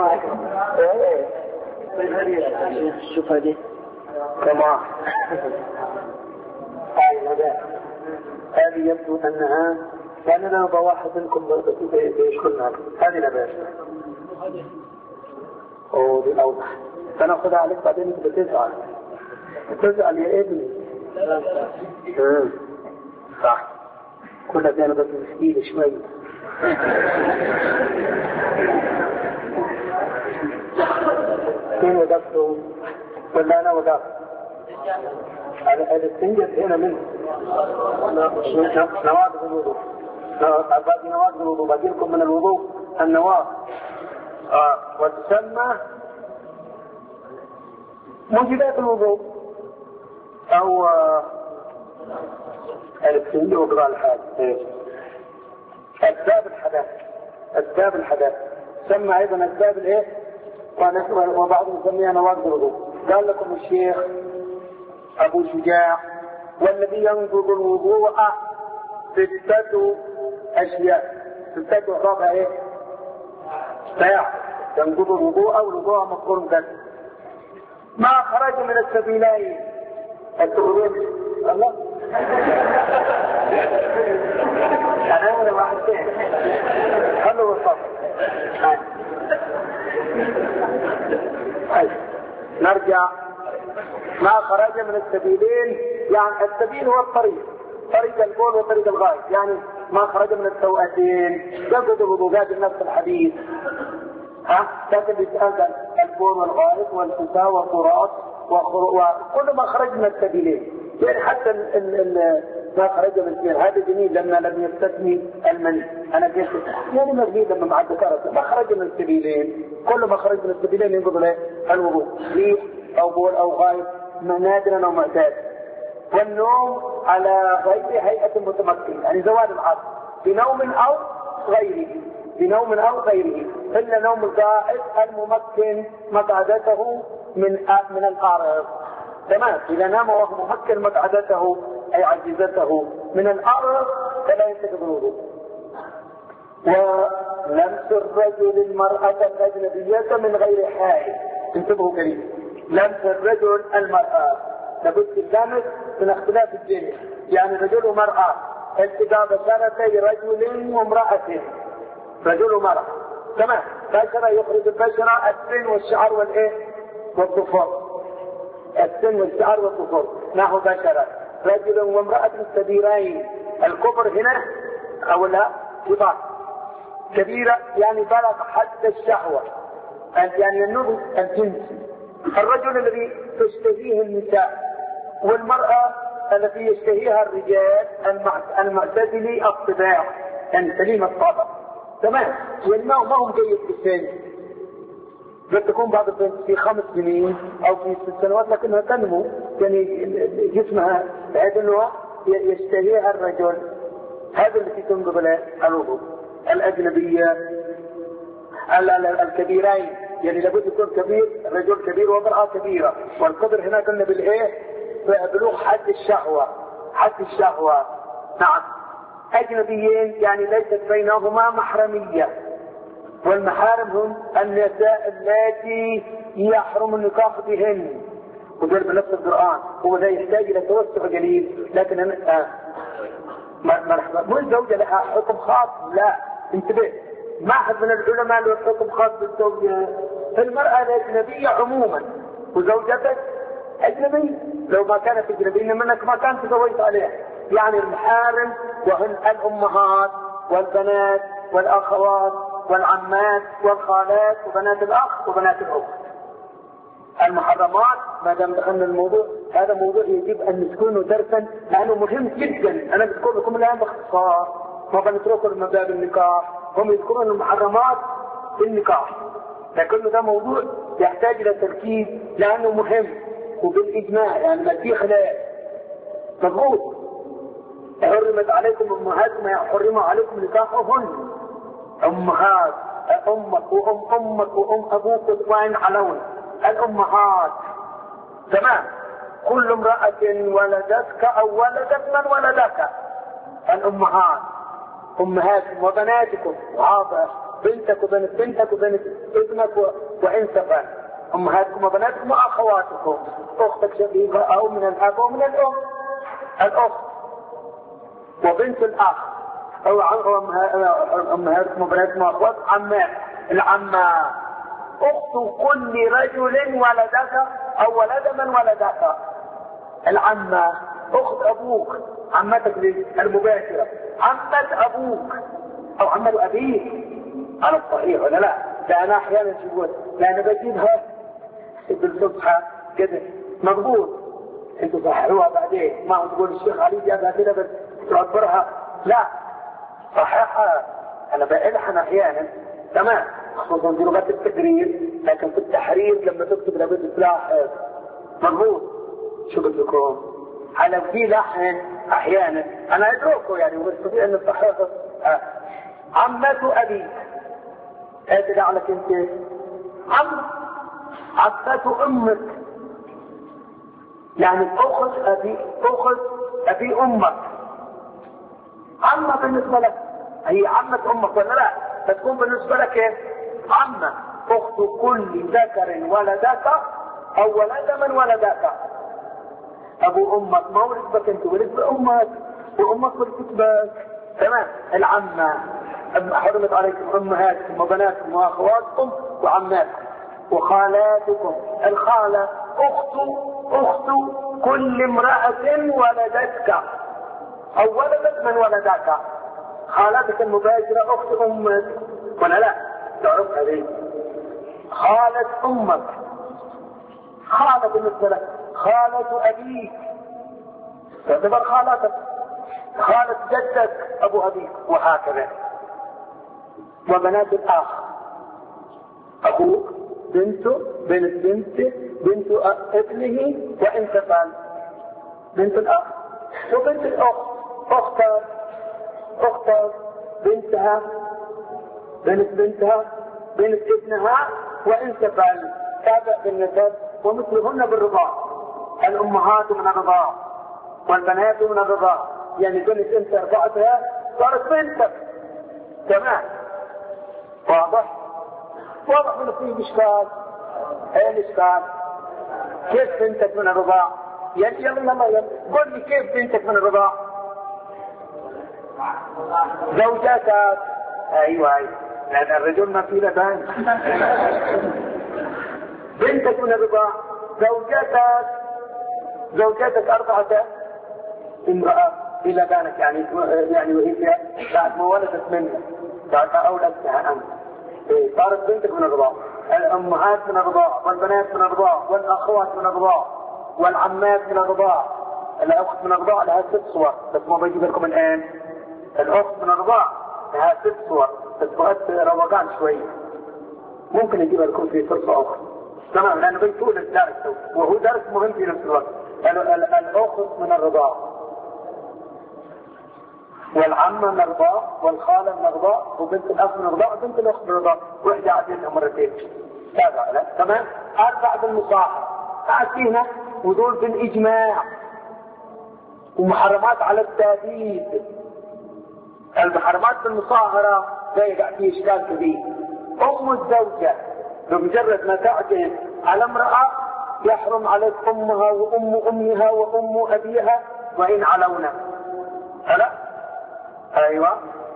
شوف هذه كما هذه يبدو أنها كان لنا واحد منكم يشكرنا. هذه لا ودي أوضح سنأخذها عليك بعدين. بتزعل يا ابني. صح كلها كانت مسكينة شوي. مين وضعته ولا أنا وضعت على السنجد هنا منه نواقض الوضوء. باقي نواقض الوضوء باقي لكم من الوضوء النواقض وتسمى موجبات الوضوء أو السنجد وقضاء الحاجة. أسباب الحدث سمى أيضا أسباب الإيه وبعضهم يسميها نواقض الوضوء. قال لكم الشيخ أبو شجاع والذي ينقض الوضوء 6 أشياء. 6 أعرابها إيه؟ ينقض الوضوء أو الوضوء مذكور كذا. ما خرج من السبيلين الخروج الله انا ولا واحد ثاني خلوا الصف. نرجع. ما خرج من السبيلين، يعني السبيل هو الطريق، طريق البول وطريق الغائط، يعني ما خرج من السوءتين يجد الوضوء. هذا نفس الحديث. لكن بيسأل البول والغائط والفساء والتراب وكل ما خرج من السبيلين، يعني حتى ما خرج من السبيل. هذا جميل لما لم يستثني المني. انا قلت يعني مزيد لما مع ذكرت ما خرج من السبيلين، كل ما خرج من السبيلين ينقض له الوضوء، ريح او بول او غائط نادرا او معتاد. والنوم على غير هيئة متمكن، يعني زوال العقل بنوم او غيره، بنوم او غيره، الا نوم الغائط الممكن مقعدته من الارض. تمام. اذا نام وهو ممكن مقعدته اي عجزته من الارض فلا ينتقض الوضوء. ولمس الرجل المرأة الأجنبية من غير حائل. انتبهوا قليل. لمس الرجل المرأة لابد اللمس من اختلاف الجنس، يعني رجل ومرأة، التقاء بشرتي رجل وامرأة، رجل ومرأة. تمام. بشرة يخرج البشرة السن والشعر والايه والظفر، السن والشعر والظفر نحو بشرة رجل وامرأة كبيرين. الكبر هنا او لا كبار كبيرة يعني بلغ حد الشهوة، يعني النضج الجنسي. الرجل الذي تشتهيه النساء والمرأة التي يشتهيها الرجال المعتدلي الطباع، يعني سليم الطبع. تمام. والماء ما هم جيد بالسن، قد تكون بعض البنت في 5 سنين او في 6 سنوات لكنها تنمو، يعني جسمها بحيث انه يشتهيها الرجل. هذا التي تنقض له الوضوء. الأجنبية الكبيرين، يعني لابد يكون كبير، رجل كبير وامرأة كبيرة. والقدر هنا قلنا بالايه بلوغ حد الشهوة، حد الشهوة. نعم. أجنبيين يعني ليست بينهما محرمية، والمحارم هم النساء اللاتي يحرم النكاح بهن، وذلك بنفس القرآن. هو ذا يحتاج إلى توسع قليل، لكن مرحبا مو الزوجة لها حكم خاص، لا انتبه. ما أحد من العلماء له حكم خاص بالزوجة. المرأة الأجنبية عموما، وزوجتك أجنبية لو ما كانت أجنبية منك ما كانت تزوجت عليها. يعني المحارم وهن الأمهات والبنات والأخوات والعمات والخالات وبنات الأخ وبنات الأخت. المحرمات ما دام دخلنا الموضوع، هذا موضوع يجب أن نسكنه درسا لأنه مهم جدا. أنا بذكر لكم الآن باختصار، ما بنتركه من باب النكاح. هم يذكرون المحرمات في النكاح، لكن ده موضوع يحتاج إلى تركيز لأنه مهم وبالإجماع، يعني ما في خلاف. مضبوط. حرمت عليكم أمهاتكم، حرم عليكم نكاحهن. أمهات أمك أمك وأم أبوك وإن علون الأمهات. تمام. كل امرأة ولدتك أو ولدت من ولدك. الأمهات أمهاتكم وبناتكم، وعاطف بنتك وبنت بنتك وبنت ابنك وإن سفر. أمهاتكم وبناتكم وأخواتكم، أختك شقيقة أو من الأب أو من الأم، الأخت وبنت الأخ، أو أمهاتكم وبناتكم وأخوات عمات، العمة. أخت كل رجل ولدك أو ولد من ولدك. العمة أخت أبوك، عمتك المباشرة، عمة أبوك أو عمة أبيك. أنا صحيح ولا لا؟ ده أنا أحيانا شغول، لأن بجيبها بالصبح كده مضبوط. أنتوا صححوها بعدين، ما تقول الشيخ علي جابها كده بس تعبرها، لا صححها. أنا بألحن أحيانا. تمام. خصوصا في لغة التقرير، لكن في التحرير لما تكتب لابد تلاحظ. مضبوط. شو بدكم لكم؟ على في لحن احيانا انا ادركه يعني واستطيع ان اصححه. عمة ابيك هذا عليك انت. عمة امك يعني اخذ ابي امك. عمة بالنسبة لك هي عمة امك ولا لا؟ فتكون بالنسبة لك ايه؟ عمة اخت كل ذكر ولدك او ولد من ولدك. ابو امك ما ولد بك انت، ولد بامك، وامك ولدت بك. تمام. العمة حرمت عليكم امهاتكم وبناتكم واخواتكم وعماتكم وخالاتكم. الخالة اخت كل امرأة ولدتك او ولدت من ولدك. خالتك المباشرة اخت امك ولا لا؟ تعرف هذه خالة امك. خالة بالنسبة لك خالة ابيك تعتبر خالتك، خالة جدك ابو ابيك، وهكذا. وبنات الاخ اخوك، بنته، بنت بنته، بنت ابنه وان تفعل، بنت الاخ وبنت الاخت، اختها بنتها، بنت بنتها، بنت ابنها وان تفعل. تابع بالنسب ومثلهن بالرضاع. الامهات من الرضاع والبنات من الرضاع، يعني بنت انت رضعتها صارت بنتك. تمام. واضح من فيه اشكال. ايه الاشكال؟ كيف بنتك من الرضاع؟ يلا قل لي كيف بنتك من الرضاع؟ زوجاتك. ايوه لان الرجل ما في لبان. بنتك من الرضاع. زوجاتك 4 امرأة إلى بانك، يعني وهي بعد ما ولدت منك بعد ما أولدتها أنت صارت بنتك من الرضاع. الأمهات من الرضاع والبنات من الرضاع والأخوات من الرضاع والعمات من الرضاع. الأخت من الرضاع لها 6 صور، بس ما بجيب لكم الآن. الأخت من الرضاع لها 6 صور، بس بغت روقان شوية، ممكن أجيب لكم في فرصة أخرى. تمام. لأنه بيطول الدرس وهو درس مهم في نفس الوقت. الأخت من الرضاع والعمة من الرضاع والخالة من الرضاع وبنت الأخ من الرضاع وبنت الأخت من الرضاع، وإحدى عددها مرتين. تمام. 4 بالمصاحبة عسينا، ودول بالإجماع، ومحرمات على التأبيد. المحرمات بالمصاهرة لا يقع فيه إشكال كبير. أم الزوجة بمجرد ما تعجز على امرأة يحرم عليك أمها وأم أمها وأم أبيها وإن علونا. هلا؟ أيوة.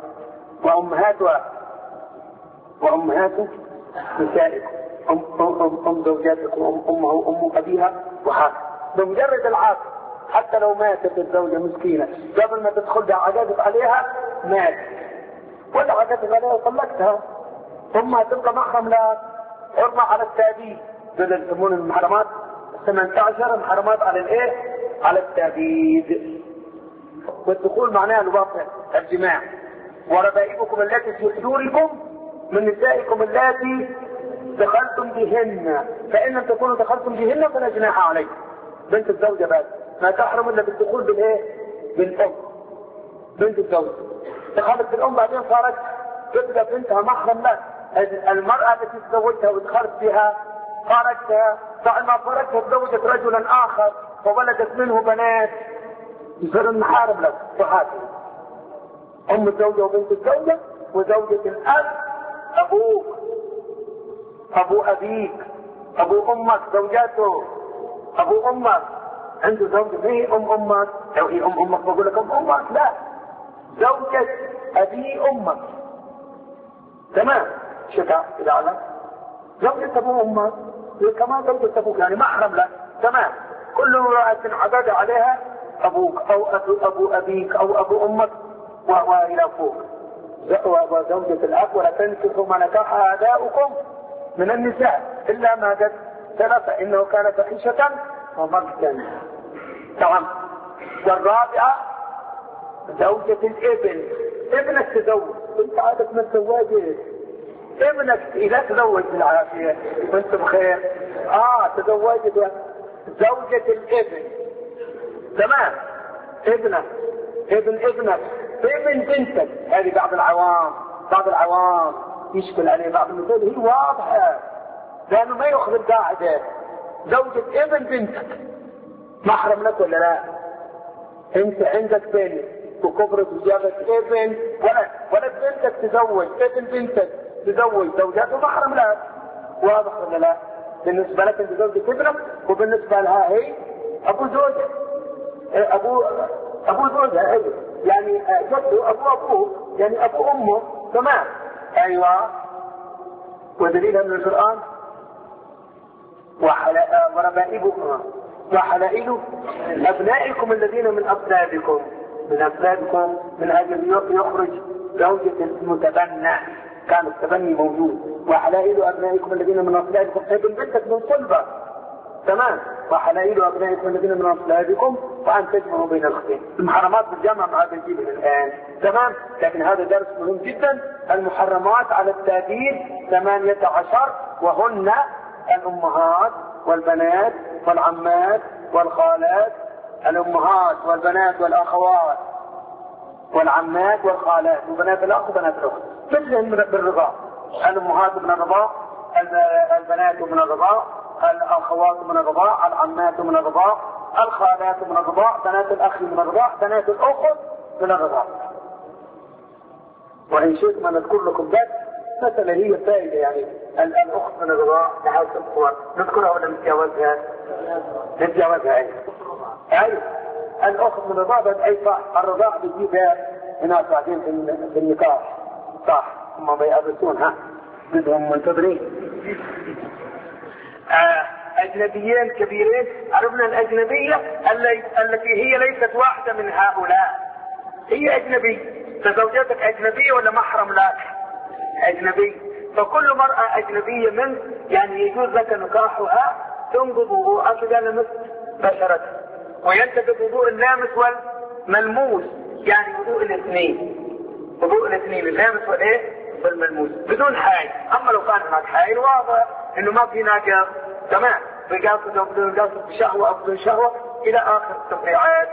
وأمهات نسائكم، أم زوجاتكم وأمها وأم أبيها وهكذا. بمجرد العاقل حتى لو ماتت الزوجة مسكينة قبل ما تدخل بها عقدت عليها ماتت، ولا عقدت عليها وطلقتها، ثم تبقى محرم لها. حرمة على التأبيد. هذا يسمون المحرمات 18 محرمات على الايه؟ على التأبيد. والدخول معناها الواقع الجماع. وربائبكم التي في حجوركم من نسائكم اللاتي دخلتم بهن، فإن لم تكونوا دخلتم بهن فلا جناح عليكم. بنت الزوجة بس ما تحرم الا بالدخول بالايه؟ بالام. بنت الزوجة دخلت بالام بعدين صارت تبقى بنتها محرم لك. المرأة التي تزوجتها ودخلت بها فارقتها، بعد ما فارقتها تزوجت رجلا آخر وولدت منه بنات يصير المحارم له. وهكذا أم الزوجة وبنت الزوجة وزوجة الأب، أبوك، أبو أبيك، أبو أمك، زوجاته، أبو أمك عنده زوجة هي أمك. لو هي أمك بقول لك أمك، لا، زوجة أبي أمك. تمام. شكا إذا علم زوجة أبو أمك كما زوجة أبوك، يعني محرم لك. تمام. كل امرأة عدد عليها أبوك أو أبو أبيك أو أبو أمك وإلى فوق. وزوجة الأب ولا تنكحوا ما نكح آباؤكم من النساء إلا ما قد سلف إنه كان فاحشة ومقتا. تمام. والرابعة زوجة الابن. ابنك تزوج، انت عادة ما تزوجت ابنك إذا تزوج بالعافية وانت بخير. تزوجت زوجة الابن. تمام. ابنك، ابنك، ابن بنتك. هذه بعض العوام يشكل عليه بعض المثال، هي واضحة لأنه ما يأخذ القاعدة. زوجة ابن بنتك محرم لك ولا لا؟ انت عندك بنت وكبرت وجابت ابن ولد بنتك تزوج، ابن بنتك تزوج زوجاته محرم لك. واضح ولا لا؟ بالنسبة لك انت زوجة ابنك، وبالنسبة لها هي ابو زوجك. ابو زوجها، يعني جده ابوه، يعني ابو امه، تمام. ايوه. ودليلها من القرآن وربائبكم وحلائل ابنائكم الذين من اصلابكم، من اجل يخرج زوجة المتبنى، كان التبني موجود. وحلائل ابنائكم الذين من اصلابكم، ابن بنتك من صلبة، تمام. وحلائل ابنائكم الذين من اصلابكم وان تجمعوا بين الاختين. المحرمات بالجمع مع بنتيهم الان، تمام. لكن هذا درس مهم جدا. المحرمات على التعديل 18، وهن الامهات والبنات والعمات والخالات، الامهات والبنات والاخوات والعمات والخالات وبنات الاخ وبنات الاخت، مثلهم بالرضاع. الامهات من الرضاع، البنات من الرضاع، الاخوات من الرضاع، العمات من الرضاع، الخالات من الرضاع، بنات الاخ من الرضاع، بنات الاخت من الرضاع. وان شئتم ان اذكر لكم بس مثلا هي فائده، يعني الاخت من الرضاع نحاول نذكرها ولا نتجاوزها؟ نتجاوزها. ايوه الاخت من الرضاع بس، اي صح. الرضاع بتجيبها هناك بعدين في النكاح، صح. هم بيقابلونها بدهم منتظرين. اجنبيين كبيرين. عرفنا الاجنبيه التي هي ليست واحده من هؤلاء، هي اجنبي. فزوجتك اجنبيه ولا محرم لك؟ اجنبي. فكل مرأة اجنبية منك يعني يجوز لك نكاحها، تنقض وضوءها اذا لمست بشرتها، وينتقض وضوء اللامس والملموس، يعني وضوء الاثنين اللامس والايه؟ والملموس، بدون حائل. اما لو كان هناك حائل واضح انه ما في ناقض، تمام، بقاصد او بدون قاصد، بشهوه او بدون شهوه، الى اخر التفريعات.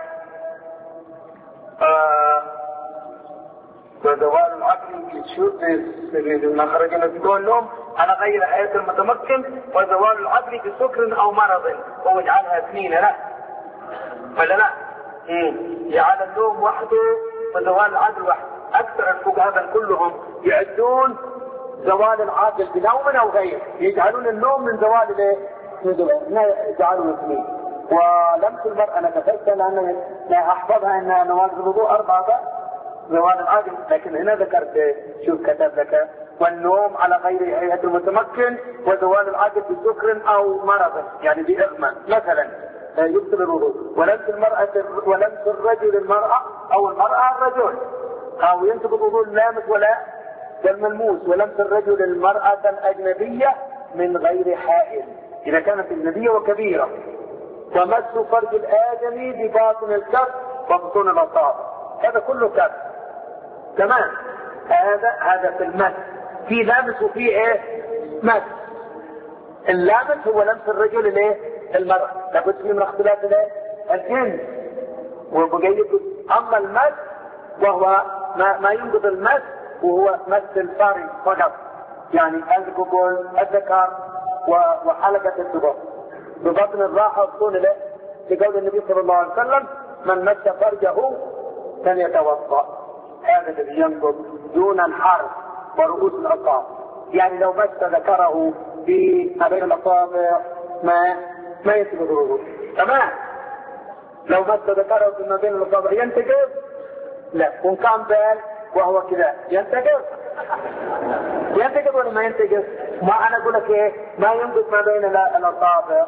وزوال العقل ما خرجنا في لهم على غير حياة المتمكن، وزوال العقل بسكر او مرض، هو يجعلها اثنين، لا ولا لا؟ يجعل النوم وحده وزوال العقل وحده. اكثر الفقهاء كلهم يعدون زوال العقل بنوم او غير، يجعلون النوم من زوال الايه؟ يجعلون اثنين. ولمس المرأة انا كتبت لان لا احفظها انها نواقض الوضوء 4 زوال العقل، لكن هنا ذكرت، شوف كتب لك والنوم على غير هيئة المتمكن، وزوال العقل بسكر او مرض، يعني بإغمى مثلا يبطل الوضوء. ولمس الرجل المرأة او المرأة الرجل، او ينتقض الوضوء اللامس ولا والملموس. ولمس الرجل المرأة الأجنبية من غير حائل إذا كانت أجنبية وكبيرة. ومس فرج الآدمي بباطن الكف وبطون الأصابع، هذا كله كف، تمام. هذا في المس. في لامس وفي ايه؟ مس. اللامس هو لمس الرجل الايه؟ المرأة، لابد فيه من اختلاف الايه؟ الجنس وبقية. اما المس وهو ما ينقض المس، وهو مس الفرج فقط، يعني القبول، الذكر وحلقة الدبر ببطن الراحة وبطون الايه؟ لقول النبي صلى الله عليه وسلم: من مس فرجه فليتوضأ. هذا الذي ينقض دون الحرف ورؤوس الاصابع، يعني لو مس ذكره ما بين الاصابع ما ينتقض الوضوء، تمام. لو مس ذكره ما بين الاصابع ينتقض؟ لا. وان كان بال وهو كذا ينتقض ولا ما ينتقض؟ ما انا اقول لك ايه؟ ما ينقض ما بين الاصابع.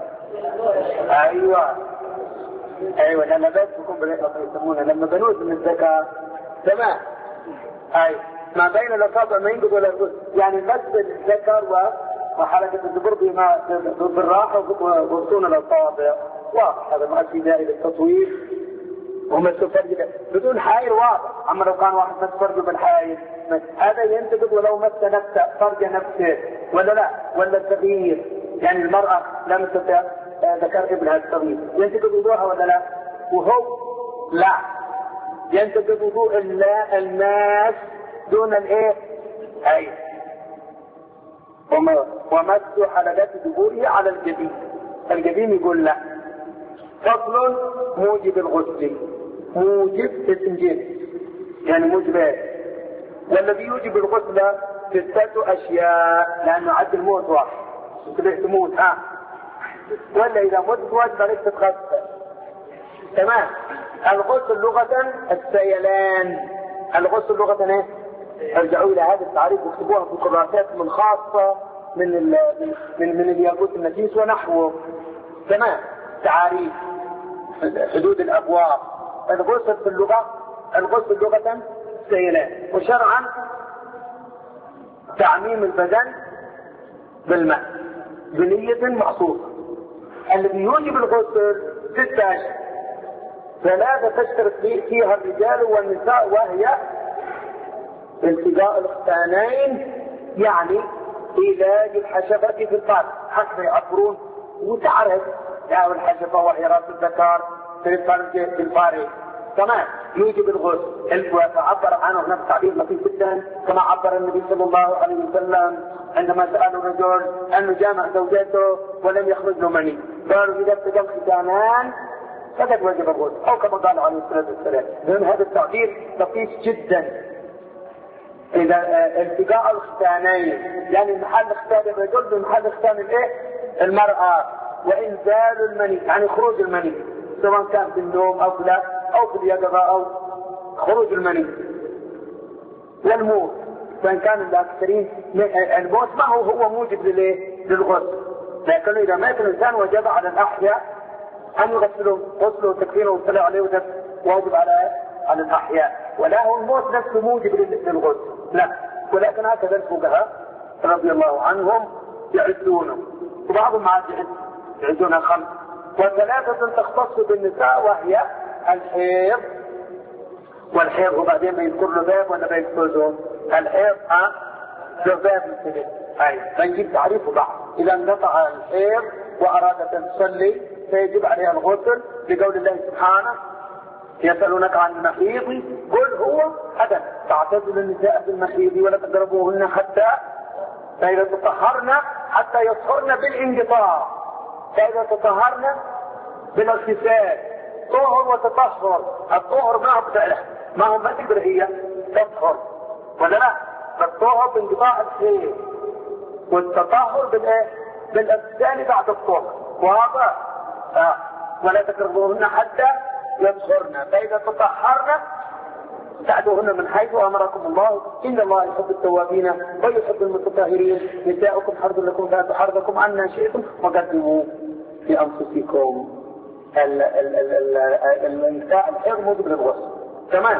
ايوه لما بس يكون يسمونه لما بنوز من الذكر، تمام. ايوه ما بين الاصابع ما ينقض ولا ينقض، يعني مس الذكر وحلقة الدبر بالراحة وبطون الاصابع، واضح. هذا ما في داعي للتطويل. ومس فرج بدون حائل واضح. اما لو كان واحد مس فرجه بالحائل هذا ينتقض ولو مس نفسه فرج نفسه ولا لا، ولا التغيير، يعني المرأة لمست ذكر ابنها الصغير ينتقض وضوءها ولا لا؟ وهو لا، ينتقض وضوء الناس دون الايه؟ اي. ومس حلقات دبوره على الجبين. الجبين يقول لا. فصل موجب الغسل. موجب اسم جنس، يعني موجب. والذي يوجب الغسل 6 أشياء، لانه عد الموت واحد، تبع تموت ولا اذا مت واجب عليك تتغسل. تمام. الغسل لغة السيلان. الغسل لغة ايه؟ ارجعوا الى هذا التعريف واكتبوها في كراساتكم الخاصة من الياقوت النفيس ونحوه. تمام. تعاريف حدود الابواب. الغسل في اللغة، الغسل لغة سيلان، وشرعا تعميم البدن بالماء بنية مخصوصة. الذي يوجب الغسل 6 أشياء، 3 تشترك فيها الرجال والنساء، وهي التقاء الختانين، يعني علاج الحشفة في الفرج حتى يعبرون وتعرف يعني الحشفة وحراس الذكر في الفرج. تمام. يوجب الغسل وعبر عنه هنا بتعبير لطيف جدا كما عبر النبي صلى الله عليه وسلم عندما سألوا الرجل أنه جامع زوجته ولم يخرج له مني، قالوا إذا ابتدى الختانان فقد وجب الغسل، أو كما قال عليه الصلاة والسلام. لأن هذا التعبير لطيف جدا. إذا التقاء الختانين يعني محل ختان الرجل بمحل ختان الإيه؟ المرأة، وإنزال المني يعني خروج المني، سواء كان في النوم أو لا أو في اليقظة أو خروج المني. والموت، فإن كان الأكثرين الموت ما هو موجب للغسل، لكن إذا مات الإنسان وجب على الأحياء أن يغسلوا غسله وتكفينه والصلاة عليه، واجب على الأحياء، ولا هو الموت نفسه موجب للغسل، لا. ولكن هكذا الفقهاء رضي الله عنهم يعدونه، وبعضهم عاد يعدون 5، و3 تختص بالنساء وهي الحيض. والحيض وبعدين بيذكر له باب ولا بيذكر الحيض له باب مثل هاي بنجيب تعريفه بعض. إذا انقطع الحيض وأرادت أن تصلي فيجب عليها الغسل لقول الله سبحانه يسألونك عن المحيض قل هو حدث تعتزل النساء في المحيض ولا تقربوهن حتى فإذا تطهرن حتى يطهرن بالانقطاع، فإذا تطهرن بالاغتسال طهر وتطهر. الطهر ما هو ما تقدر هي تطهر ولا لا، الطهر بانقطاع الحيض والتطهر بالاغتسال بعد الطهر، وهذا ولا تقربوهن حتى يطهرن فإذا تطهرن تعدوهن من حيث أمركم الله إن الله يحب التوابين ويحب المتطهرين. نساؤكم حرث لكم فاتوا حرثكم عنا شئتم وقدموا لأنفسكم. النساء الحيض موجب للغسل. تمام.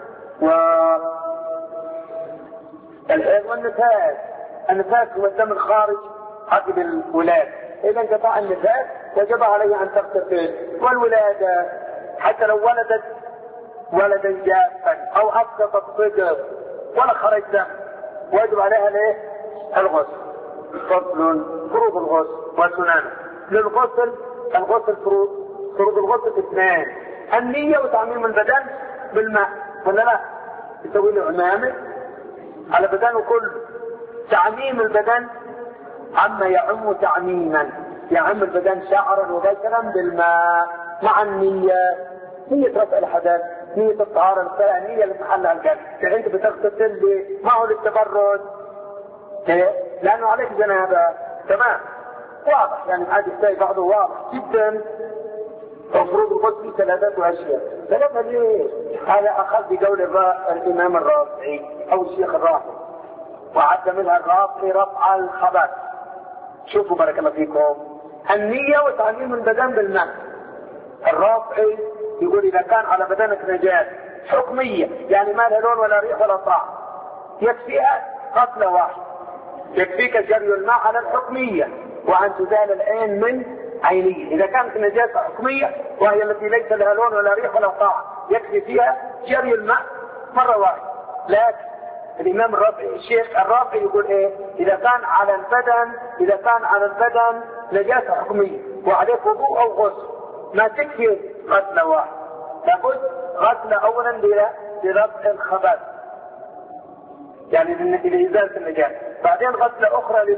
والحيض والنفاس، النفاس هو الدم الخارج عقب الولادة، إذا انقطع النفاس وجب عليه أن تغتسل. والولادة حتى لو ولدت ولدا جافا أو أسقطت صدر ولا خرج دم وجب عليها الغسل. فصل فروض الغسل وسننه. للغسل الغسل فروض الغسل 2: النية وتعميم البدن بالماء ولا لا، يسوي له عمامة على بدنه كله. تعميم البدن عما يعم تعميما، يعم البدن شعرا وبشرا بالماء مع النية، نية رفع الحدث، نية الطهارة، النية لمحلها القلب. يعني انت بتغتسل ما هو للتبرد لانه عليك جنابة. تمام. واضح يعني هذا الشيء بعضه واضح جدا. فروض الغسل 3 أشياء. 3 ليه؟ هذا اخذ بقول الامام الرافعي او الشيخ الرافعي، وعد منها الرافعي رفع الخبث. شوفوا بارك الله فيكم، النية وتعميم البدن بالماء. الرافعي يقول إذا كان على بدنك نجاسة حكمية يعني ما لها لون ولا ريح ولا طعم يكفيها غسلة واحدة، يكفيك جري الماء على الحكمية وأن تزال العين من عينية. إذا كانت نجاسة حكمية وهي التي ليس لها لون ولا ريح ولا طعم يكفي فيها جري الماء مرة واحدة. لكن الإمام الرافعي الشيخ الرافعي يقول إذا كان على البدن نجاسة حكمية وعليه وضوء أو غسل ما تكفي غسلة واحدة، لابد غسلة أولا لرفع الخبث يعني لإزالة النجاسة، بعدين غسلة أخرى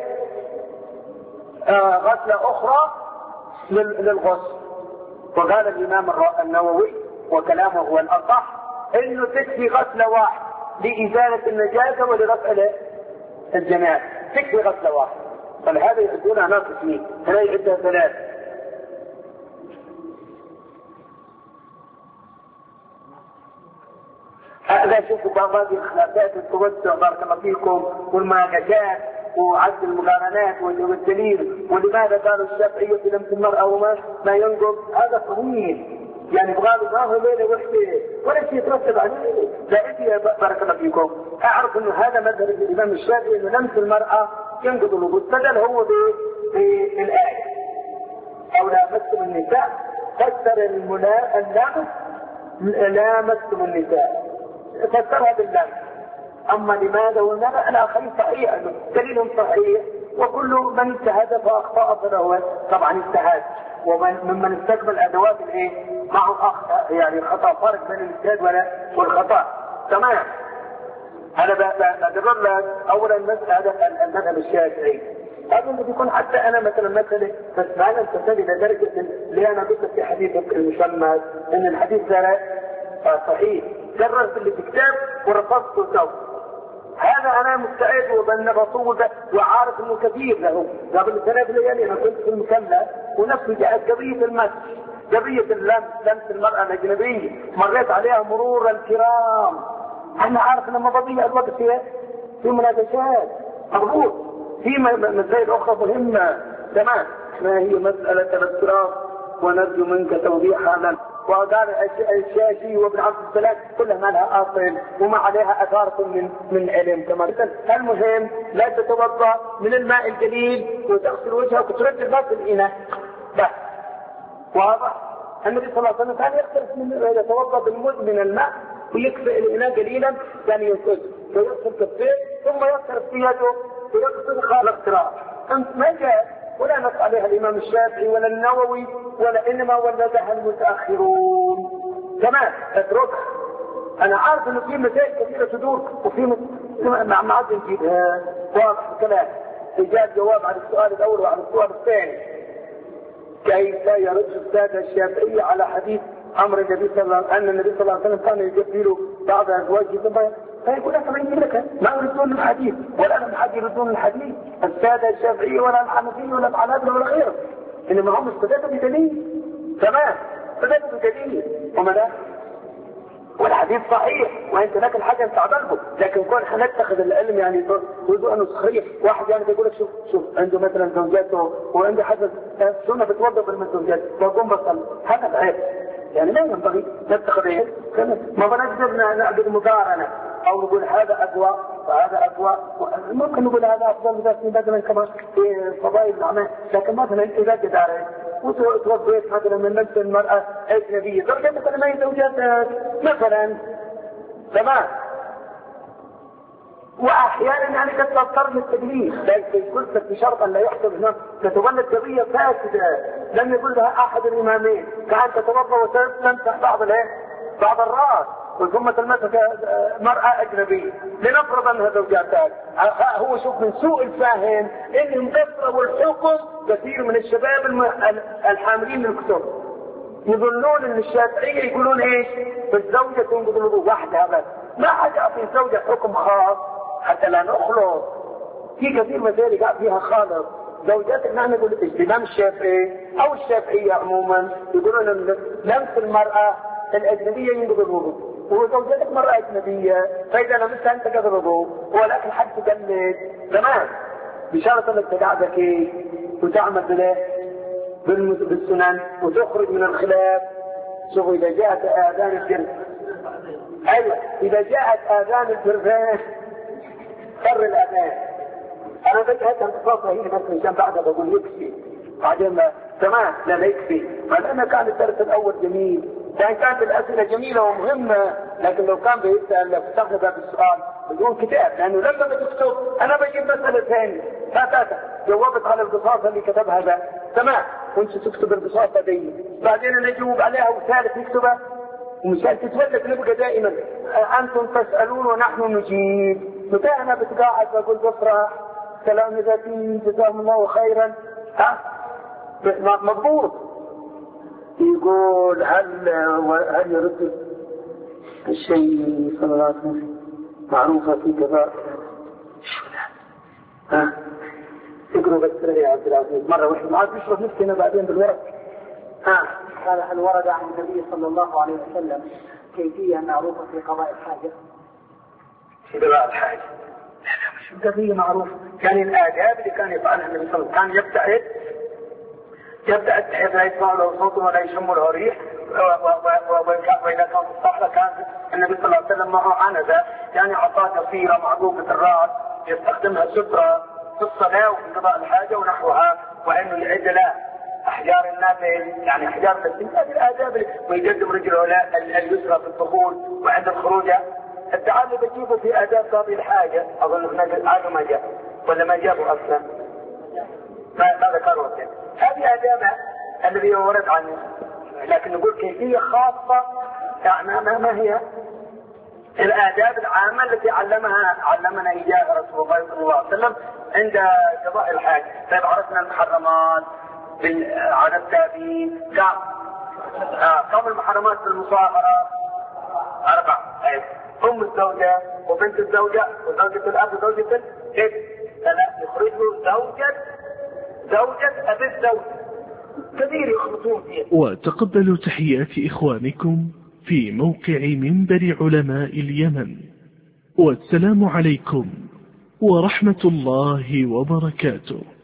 غسلة أخرى للغسل. وقال الإمام النووي وكلامه هو الأصح إنه تكفي غسلة واحدة لإزالة النجاسة ولرفع الجنابة، تكفي غسلة واحدة. فلهذا يعدونها ناقصين، هنا يعدها 3. هذا شوفوا باقي الخلافات التوسع بارك الله فيكم والمناقشات وعد المقارنات والدليل، ولماذا قالوا الشافعية لم المرأة وما ينقض، هذا طويل يعني بغالوا ما هو ليلة وحدة ولا شيء يترتب عليه. لا بارك الله فيكم أعرف أنه هذا مذهب الإمام الشافعي أنه لمس المرأة ينقض الوضوء، استدل هو بالآية أو لامستم النساء، فسر اللامس لامستم النساء فسرها باللامس. أما لماذا والنبأ الآخرين صحيح دليلهم صحيح، وكل من اجتهد فأخطأ فله طبعا اجتهاد، ومن استقبل أدوات معه يعني خطأ، فرق بين الاجتهاد والخطأ. تمام. أنا بقرر لك أولا مسألة المذهب الشافعي، هذا اللي بيكون حتى أنا مثلا بس معنا انتصل إلى درجة اللي أنا قلت في حديث المسمى إن الحديث ده صحيح، كررت اللي في الكتاب ورفضته سوا. هذا انا مستعد وبن بطول وعارف انه كثير له. قبل 3 ليالي انا كنت في المكلا ونفسي جاءت قضيه المس، قضيه لمس المراه الاجنبيه، مريت عليها مرور الكرام. انا عارف ان مضيع الوقت في مناقشات مضبوط في مسائل اخرى مهمه. تمام. ما هي مساله الاضطراب ونرجو منك توضيحها لنا. وقال الشاشي وابن عبد السلام كلها ما لها اصل وما عليها اثار من علم كمان. المهم لا تتوضا من الماء القليل وتغسل وجهك وترد الماء في الاناء بس. واضح؟ النبي صلى الله عليه وسلم كان يختلف يتوضا من الماء ويكفئ الاناء قليلا، كان يغسل كفيه ثم يغسل في يده ويغسل خال الاقتراب. ما جاء ولا نص عليها الامام الشافعي ولا النووي ولا، انما ولدها المتاخرون. تمام. اتركها. انا عارف انه في مسائل كثيره تدور وفي ما عاد نجيبها. واضح الكلام. اجاب جواب على السؤال الاول وعلى السؤال الثاني. كيف يرد الساده الشافعي على حديث امر النبي صلى الله عليه وسلم ان النبي صلى الله عليه وسلم كان يجبر بعض ازواجه ثم فيقول لك ما يجي لك ما يردون الحديث ولا لم حد يردون الحديث الساده الشافعي ولا الحنفي ولا الحنابلة ولا غيرهم، انما هم استدلوا بدليل. تمام. استدلوا بدليل وماذا؟ والحديث صحيح وانت لك الحاجه انت عبالكم، لكن كون احنا نتخذ العلم يعني تريدوا انه صحيح. واحد يعني بيقول لك شوف عنده مثلا زوجاته وعنده حدث سنه بتوظف المزوجات ويقوم بصل، هذا عيب يعني لا ينبغي نتخذ ايه؟ ما بنقدر نعبد مقارنه او نقول هذا اقوى وهذا اقوى، ممكن نقول هذا افضل مثلا كمان في فضائل الاعمال، لكن مثلا اذا قدرت وتوظف مثلا من نفس المراه اجنبيه درجه مثلا ما هي زوجات مثلا. تمام. واحيانا يعني قد تضطر للتدليس، لكن قلت بشرط ان لا يحصل هنا تتولد قضيه فاسده لم يقل لها احد الامامين كان تتوضا وتمسح بعض الراس ثم تلمسك مرأة أجنبية لنفرض أنها زوجاتك. هو شوف من سوء الفاهم إنهم قصروا الحكم. كثير من الشباب الحاملين للكتب يظنون إن الشافعية يقولون إيش؟ الزوجة تنقض الوضوء وحدها بس، ما حد يعطي الزوجة حكم خاص حتى لا نخلط. في كثير مسائل يقع فيها خالص. زوجات نحن نقول الإمام الشافعي أو الشافعية عموما يقولون إن لمس المرأة الأجنبية ينقض الوضوء، وزوجتك مرأة أجنبية فإذا لمسها أنت قد الوضوء، ولكن حد تقلد. تمام. بشرط أنك تدع ذكي وتعمل بالسنن وتخرج من الخلاف. شوف إذا جاءت آذان الجرس، أيوة إذا جاءت آذان الجرفان فر الآذان. أنا بجهت انتصاصها هي مثلا كان بعدها بقول يكفي بعدين تمام لا يكفي. فلأن كان الدرس الأول جميل، كانت الأسئلة جميلة ومهمة، لكن لو كان بيسأل فتحنا باب السؤال بدون كتاب، لأنه لما بتكتب أنا بجيب مسألة ثانية فاتت جاوبت على البساطة اللي كتبها ذا. تمام. وانت تكتب البساطة دي بعدين أنا أجاوب عليها وثالث يكتبها ومشان تتولد نبقى دائما أنتم تسألون ونحن نجيب. متى أنا بتقاعد بقول بفرح كلام ذاتي جزاهم الله خيرا مضبوط. يقول هل يرد الشيء صلى الله عليه وسلم معروفة في كذا؟ ها؟ اقرأ بس يا عبد العزيز مرة واحدة ما عاد نشرب نفسنا بعدين بالورق. قال هل ورد عن النبي صلى الله عليه وسلم كيفية معروفة في قضاء الحاجة؟ في قضاء الحاجة مش قضية معروفة. كان الآداب اللي كان يفعلها النبي صلى الله عليه وسلم كان يبتعد بحيث لا يسمع له صوت ولا يشم له ريح، وإذا كان في الصحراء كان النبي صلى الله عليه وسلم معه عنزة، يعني عصا قصيرة معقوبة الرأس يستخدمها سترة في الصلاة وفي قضاء الحاجة ونحوها، وأنه يعد له أحجار النابل يعني أحجار النابل هذه الآداب، ويقدم رجله اليسرى في الدخول وعند الخروج. التعالي بتجيبه في آداب قضاء الحاجة، أظن هذا ما جاء ولا ما جابه أصلا ما ذكروا. هذه آداب الذي ورد عنه، لكن نقول كيفية خاصة يعني ما هي الآداب العامة التي علمنا إياها رسول الله صلى الله عليه وسلم عند قضاء الحاجة. طيب عرفنا المحرمات على التابعين كم المحرمات في المصاهرة؟ 4. أم الزوجة وبنت الزوجة وزوجة الأب وزوجة الابن. 3 يخرجوا زوجة أبي الزوجة كثير يخلطون فيها. وتقبلوا تحيات إخوانكم في موقع منبر علماء اليمن، والسلام عليكم ورحمة الله وبركاته.